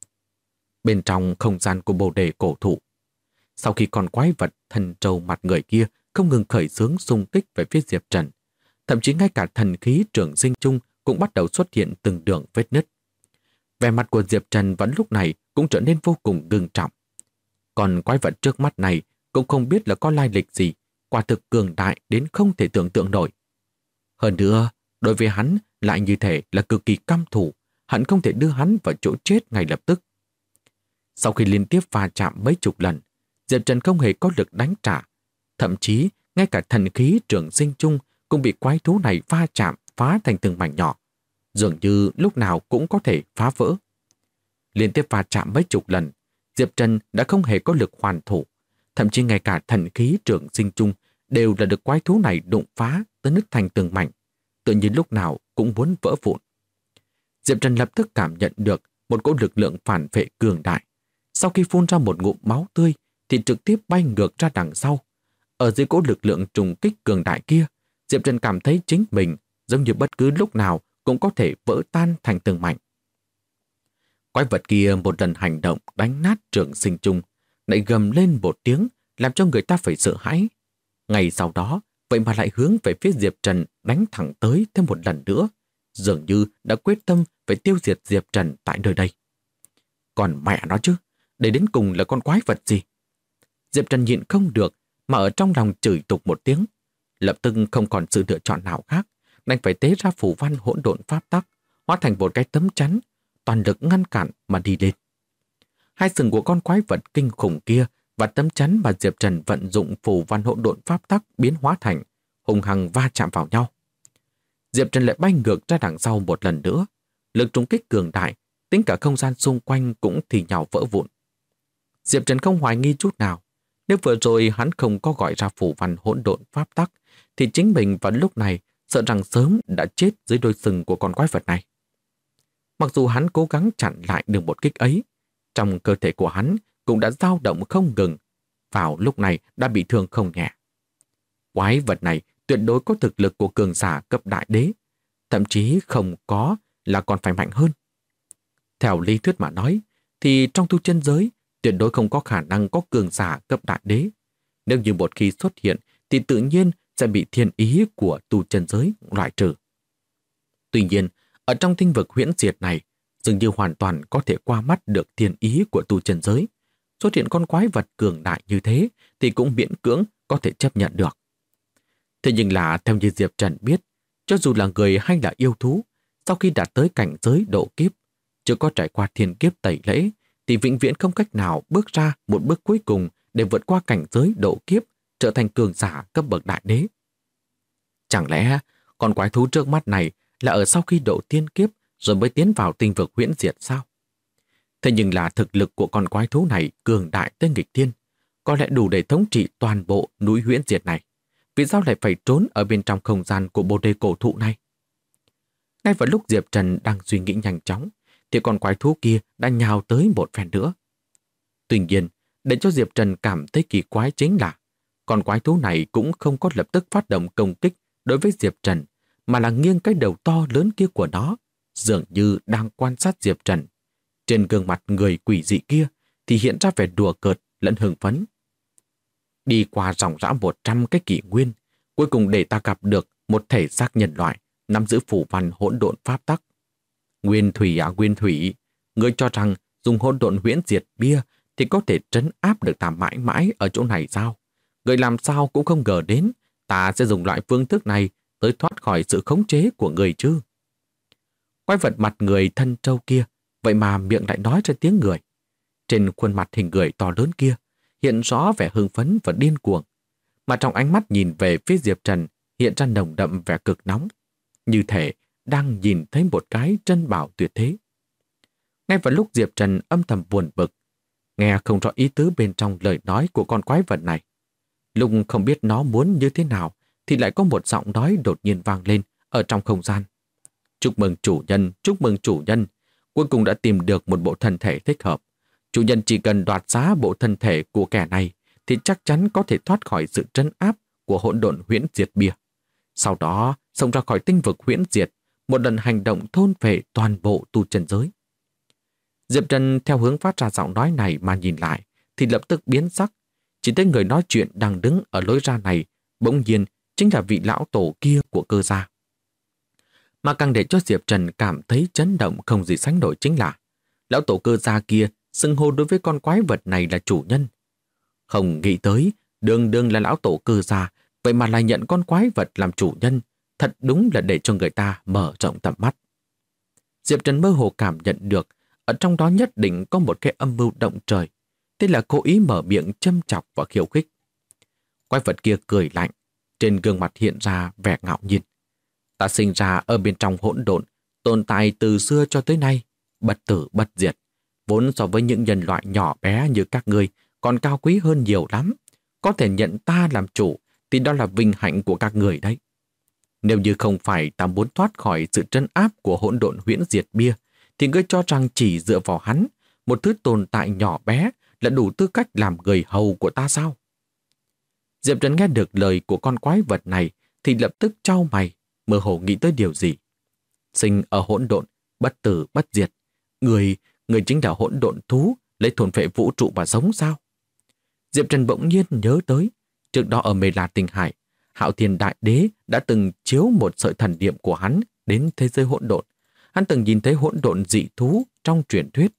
Bên trong không gian của bồ đề cổ thụ, sau khi con quái vật thần trâu mặt người kia không ngừng khởi xướng xung kích về phía Diệp Trần, thậm chí ngay cả thần khí trường sinh chung cũng bắt đầu xuất hiện từng đường vết nứt. Vẻ mặt của Diệp Trần vẫn lúc này cũng trở nên vô cùng ngưng trọng. Còn quái vật trước mắt này cũng không biết là có lai lịch gì, quả thực cường đại đến không thể tưởng tượng nổi. Hơn nữa, đối với hắn lại như thể là cực kỳ căm thù, hẳn không thể đưa hắn vào chỗ chết ngay lập tức. Sau khi liên tiếp va chạm mấy chục lần, Diệp Trần không hề có lực đánh trả. Thậm chí, ngay cả thần khí trường sinh chung cũng bị quái thú này va chạm phá thành từng mảnh nhỏ, dường như lúc nào cũng có thể phá vỡ. Liên tiếp va chạm mấy chục lần, Diệp Trần đã không hề có lực hoàn thủ, thậm chí ngay cả thần khí trường sinh chung đều là được quái thú này đụng phá tới nứt thành từng mảnh, tự nhiên lúc nào cũng muốn vỡ vụn. Diệp Trần lập tức cảm nhận được một cỗ lực lượng phản vệ cường đại. Sau khi phun ra một ngụm máu tươi thì trực tiếp bay ngược ra đằng sau. Ở dưới cỗ lực lượng trùng kích cường đại kia, Diệp Trần cảm thấy chính mình giống như bất cứ lúc nào cũng có thể vỡ tan thành từng mảnh. Quái vật kia một lần hành động đánh nát trường sinh chung, lại gầm lên một tiếng làm cho người ta phải sợ hãi. Ngay sau đó, vậy mà lại hướng về phía Diệp Trần đánh thẳng tới thêm một lần nữa, dường như đã quyết tâm phải tiêu diệt Diệp Trần tại nơi đây. Còn mẹ nó chứ, để đến cùng là con quái vật gì? Diệp Trần nhịn không được mà ở trong lòng chửi tục một tiếng, lập tức không còn sự lựa chọn nào khác, đành phải tế ra phù văn hỗn độn pháp tắc, hóa thành một cái tấm chắn, toàn lực ngăn cản mà đi lên. Hai sừng của con quái vật kinh khủng kia và tấm chắn mà Diệp Trần vận dụng phù văn hỗn độn pháp tắc biến hóa thành, hùng hăng va chạm vào nhau. Diệp Trần lại bay ngược ra đằng sau một lần nữa, lực trùng kích cường đại, tính cả không gian xung quanh cũng thì nhào vỡ vụn. Diệp Trần không hoài nghi chút nào, nếu vừa rồi hắn không có gọi ra phù văn hỗn độn pháp tắc, thì chính mình vào lúc này sợ rằng sớm đã chết dưới đôi sừng của con quái vật này. Mặc dù hắn cố gắng chặn lại được một kích ấy, trong cơ thể của hắn cũng đã dao động không ngừng, vào lúc này đã bị thương không nhẹ. Quái vật này tuyệt đối có thực lực của cường giả cấp đại đế, thậm chí không có là còn phải mạnh hơn. Theo lý thuyết mà nói, thì trong tu chân giới tuyệt đối không có khả năng có cường giả cấp đại đế. Nếu như một khi xuất hiện thì tự nhiên sẽ bị thiên ý của tu chân giới loại trừ. Tuy nhiên, ở trong tinh vực huyễn diệt này, dường như hoàn toàn có thể qua mắt được thiên ý của tu chân giới. Xuất hiện con quái vật cường đại như thế thì cũng miễn cưỡng có thể chấp nhận được. Thế nhưng là theo như Diệp Trần biết, cho dù là người hay là yêu thú, sau khi đạt tới cảnh giới độ kiếp, chưa có trải qua thiên kiếp tẩy lễ, thì vĩnh viễn không cách nào bước ra một bước cuối cùng để vượt qua cảnh giới độ kiếp, trở thành cường giả cấp bậc đại đế. Chẳng lẽ con quái thú trước mắt này là ở sau khi độ thiên kiếp rồi mới tiến vào tinh vực huyễn diệt sao? Thế nhưng là thực lực của con quái thú này cường đại tới nghịch thiên, có lẽ đủ để thống trị toàn bộ núi huyễn diệt này. Vì sao lại phải trốn ở bên trong không gian của bồ đề cổ thụ này? Ngay vào lúc Diệp Trần đang suy nghĩ nhanh chóng, thì con quái thú kia đã nhào tới một phen nữa. Tuy nhiên, Để cho Diệp Trần cảm thấy kỳ quái chính là con quái thú này cũng không có lập tức phát động công kích đối với Diệp Trần, mà là nghiêng cái đầu to lớn kia của nó, dường như đang quan sát Diệp Trần. Trên gương mặt người quỷ dị kia thì hiện ra vẻ đùa cợt lẫn hưng phấn. Đi qua dòng dã 100 cái kỷ nguyên, cuối cùng để ta gặp được một thể xác nhân loại nắm giữ phù văn hỗn độn pháp tắc. Nguyên Thủy à Nguyên Thủy, ngươi cho rằng dùng hỗn độn huyễn diệt bia thì có thể trấn áp được ta mãi mãi ở chỗ này sao? Ngươi làm sao cũng không ngờ đến ta sẽ dùng loại phương thức này tới thoát khỏi sự khống chế của người chứ. Quái vật mặt người thân trâu kia, vậy mà miệng lại nói ra tiếng người. Trên khuôn mặt hình người to lớn kia hiện rõ vẻ hưng phấn và điên cuồng, mà trong ánh mắt nhìn về phía Diệp Trần hiện ra nồng đậm vẻ cực nóng, như thể đang nhìn thấy một cái trân bảo tuyệt thế. Ngay vào lúc Diệp Trần âm thầm buồn bực, nghe không rõ ý tứ bên trong lời nói của con quái vật này, lúc không biết nó muốn như thế nào thì lại có một giọng nói đột nhiên vang lên ở trong không gian. Chúc mừng chủ nhân, chúc mừng chủ nhân, cuối cùng đã tìm được một bộ thân thể thích hợp. Chủ nhân chỉ cần đoạt xá bộ thân thể của kẻ này thì chắc chắn có thể thoát khỏi sự trấn áp của hỗn độn huyễn diệt bia. Sau đó xông ra khỏi tinh vực huyễn diệt, một lần hành động thôn phệ toàn bộ tu chân giới. Diệp Trần theo hướng phát ra giọng nói này mà nhìn lại thì lập tức biến sắc. Chỉ thấy người nói chuyện đang đứng ở lối ra này bỗng nhiên chính là vị lão tổ kia của Cơ gia. Mà càng để cho Diệp Trần cảm thấy chấn động không gì sánh nổi chính là lão tổ Cơ gia kia xưng hô đối với con quái vật này là chủ nhân. Không nghĩ tới, đường đường là lão tổ Cơ gia, vậy mà lại nhận con quái vật làm chủ nhân, thật đúng là để cho người ta mở rộng tầm mắt. Diệp Trần mơ hồ cảm nhận được, ở trong đó nhất định có một cái âm mưu động trời, thế là cố ý mở miệng châm chọc và khiêu khích. Quái vật kia cười lạnh, trên gương mặt hiện ra vẻ ngạo nhiên. Ta sinh ra ở bên trong hỗn độn, tồn tại từ xưa cho tới nay, bất tử bất diệt, vốn so với những nhân loại nhỏ bé như các ngươi còn cao quý hơn nhiều lắm. Có thể nhận ta làm chủ thì đó là vinh hạnh của các người đấy. Nếu như không phải ta muốn thoát khỏi sự trấn áp của hỗn độn huyễn diệt bia, thì ngươi cho rằng chỉ dựa vào hắn, một thứ tồn tại nhỏ bé, là đủ tư cách làm người hầu của ta sao? Diệp Trần nghe được lời của con quái vật này thì lập tức chau mày, mơ hồ nghĩ tới điều gì. Sinh ở hỗn độn, bất tử bất diệt. Người chính là hỗn độn thú, lấy thôn phệ vũ trụ mà sống sao? Diệp Trần bỗng nhiên nhớ tới, trước đó ở Mê La Tinh Hải, Hạo Thiên Đại Đế đã từng chiếu một sợi thần niệm của hắn đến thế giới hỗn độn. Hắn từng nhìn thấy hỗn độn dị thú trong truyền thuyết.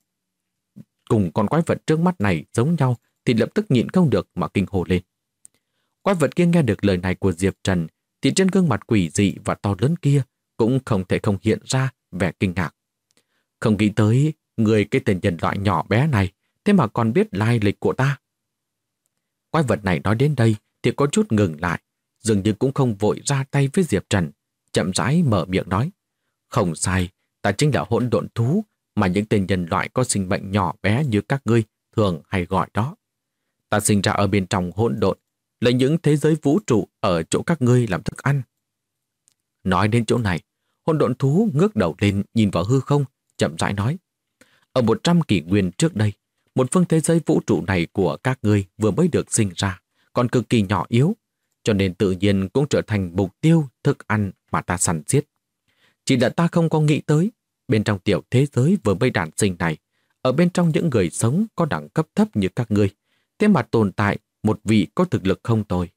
Cùng con quái vật trước mắt này giống nhau thì lập tức nhịn không được mà kinh hô lên. Quái vật kia nghe được lời này của Diệp Trần thì trên gương mặt quỷ dị và to lớn kia cũng không thể không hiện ra vẻ kinh ngạc. Không nghĩ tới người cái tên nhân loại nhỏ bé này thế mà còn biết lai lịch của ta. Quái vật này nói đến đây thì có chút ngừng lại, dường như cũng không vội ra tay với Diệp Trần, chậm rãi mở miệng nói. Không sai, ta chính là hỗn độn thú mà những tên nhân loại có sinh mệnh nhỏ bé như các ngươi thường hay gọi đó. Ta sinh ra ở bên trong hỗn độn, lấy những thế giới vũ trụ ở chỗ các ngươi làm thức ăn. Nói đến chỗ này, hỗn độn thú ngước đầu lên nhìn vào hư không, chậm rãi nói. Ở 100 kỷ nguyên trước đây, một phương thế giới vũ trụ này của các ngươi vừa mới được sinh ra, còn cực kỳ nhỏ yếu, cho nên tự nhiên cũng trở thành mục tiêu thức ăn mà ta săn giết. Chỉ là ta không có nghĩ tới, bên trong tiểu thế giới vừa mới đản sinh này, ở bên trong những người sống có đẳng cấp thấp như các ngươi, thế mà tồn tại một vị có thực lực không tồi.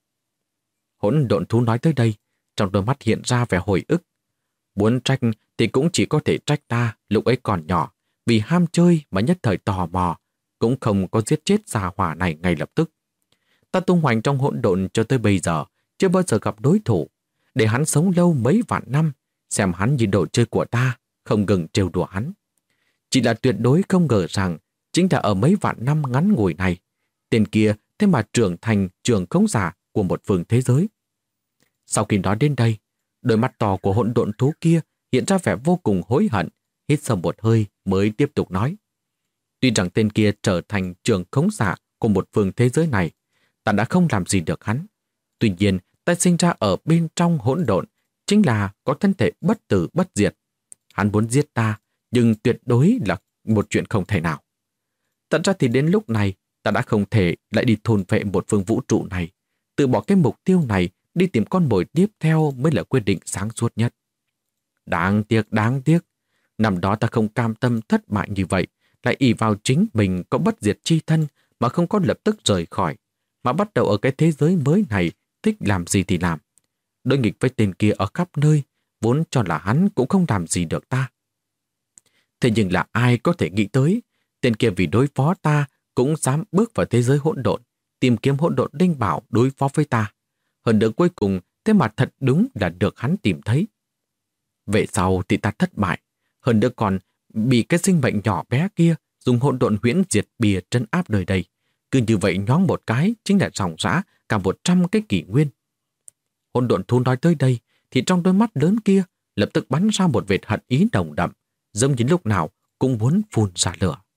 Hỗn độn thú nói tới đây, trong đôi mắt hiện ra vẻ hồi ức. Muốn trách thì cũng chỉ có thể trách ta lúc ấy còn nhỏ, vì ham chơi mà nhất thời tò mò, cũng không có giết chết gia hỏa này ngay lập tức. Ta tung hoành trong hỗn độn cho tới bây giờ, chưa bao giờ gặp đối thủ, để hắn sống lâu mấy vạn năm, xem hắn như đồ chơi của ta, không ngừng trêu đùa hắn. Chỉ là tuyệt đối không ngờ rằng, chính là ở mấy vạn năm ngắn ngủi này, tên kia thế mà trưởng thành trường khống giả của một phương thế giới. Sau khi nói đến đây, đôi mắt to của hỗn độn thú kia hiện ra vẻ vô cùng hối hận, hít sâu một hơi mới tiếp tục nói. Tuy rằng tên kia trở thành trường khống giả của một phương thế giới này, ta đã không làm gì được hắn. Tuy nhiên, ta sinh ra ở bên trong hỗn độn, chính là có thân thể bất tử bất diệt. Hắn muốn giết ta, nhưng tuyệt đối là một chuyện không thể nào. Thật ra thì đến lúc này, Ta đã không thể lại đi thôn phệ một phương vũ trụ này. Từ bỏ cái mục tiêu này, đi tìm con mồi tiếp theo mới là quyết định sáng suốt nhất. Đáng tiếc, đáng tiếc. Năm đó ta không cam tâm thất bại như vậy, lại ỷ vào chính mình có bất diệt chi thân mà không có lập tức rời khỏi, mà bắt đầu ở cái thế giới mới này, thích làm gì thì làm. Đối nghịch với tên kia ở khắp nơi, vốn cho là hắn cũng không làm gì được ta. Thế nhưng là ai có thể nghĩ tới, tên kia vì đối phó ta cũng dám bước vào thế giới hỗn độn, tìm kiếm hỗn độn linh bảo đối phó với ta. Hơn nữa cuối cùng, thế mà thật đúng là được hắn tìm thấy. Về sau thì ta thất bại, hơn nữa còn bị cái sinh mệnh nhỏ bé kia dùng hỗn độn huyễn diệt bìa trấn áp nơi đây. Cứ như vậy nhoáng một cái chính là ròng rã cả 100 cái kỷ nguyên. Hỗn độn thú nói tới đây thì trong đôi mắt lớn kia lập tức bắn ra một vệt hận ý nồng đậm, giống như lúc nào cũng muốn phun ra lửa.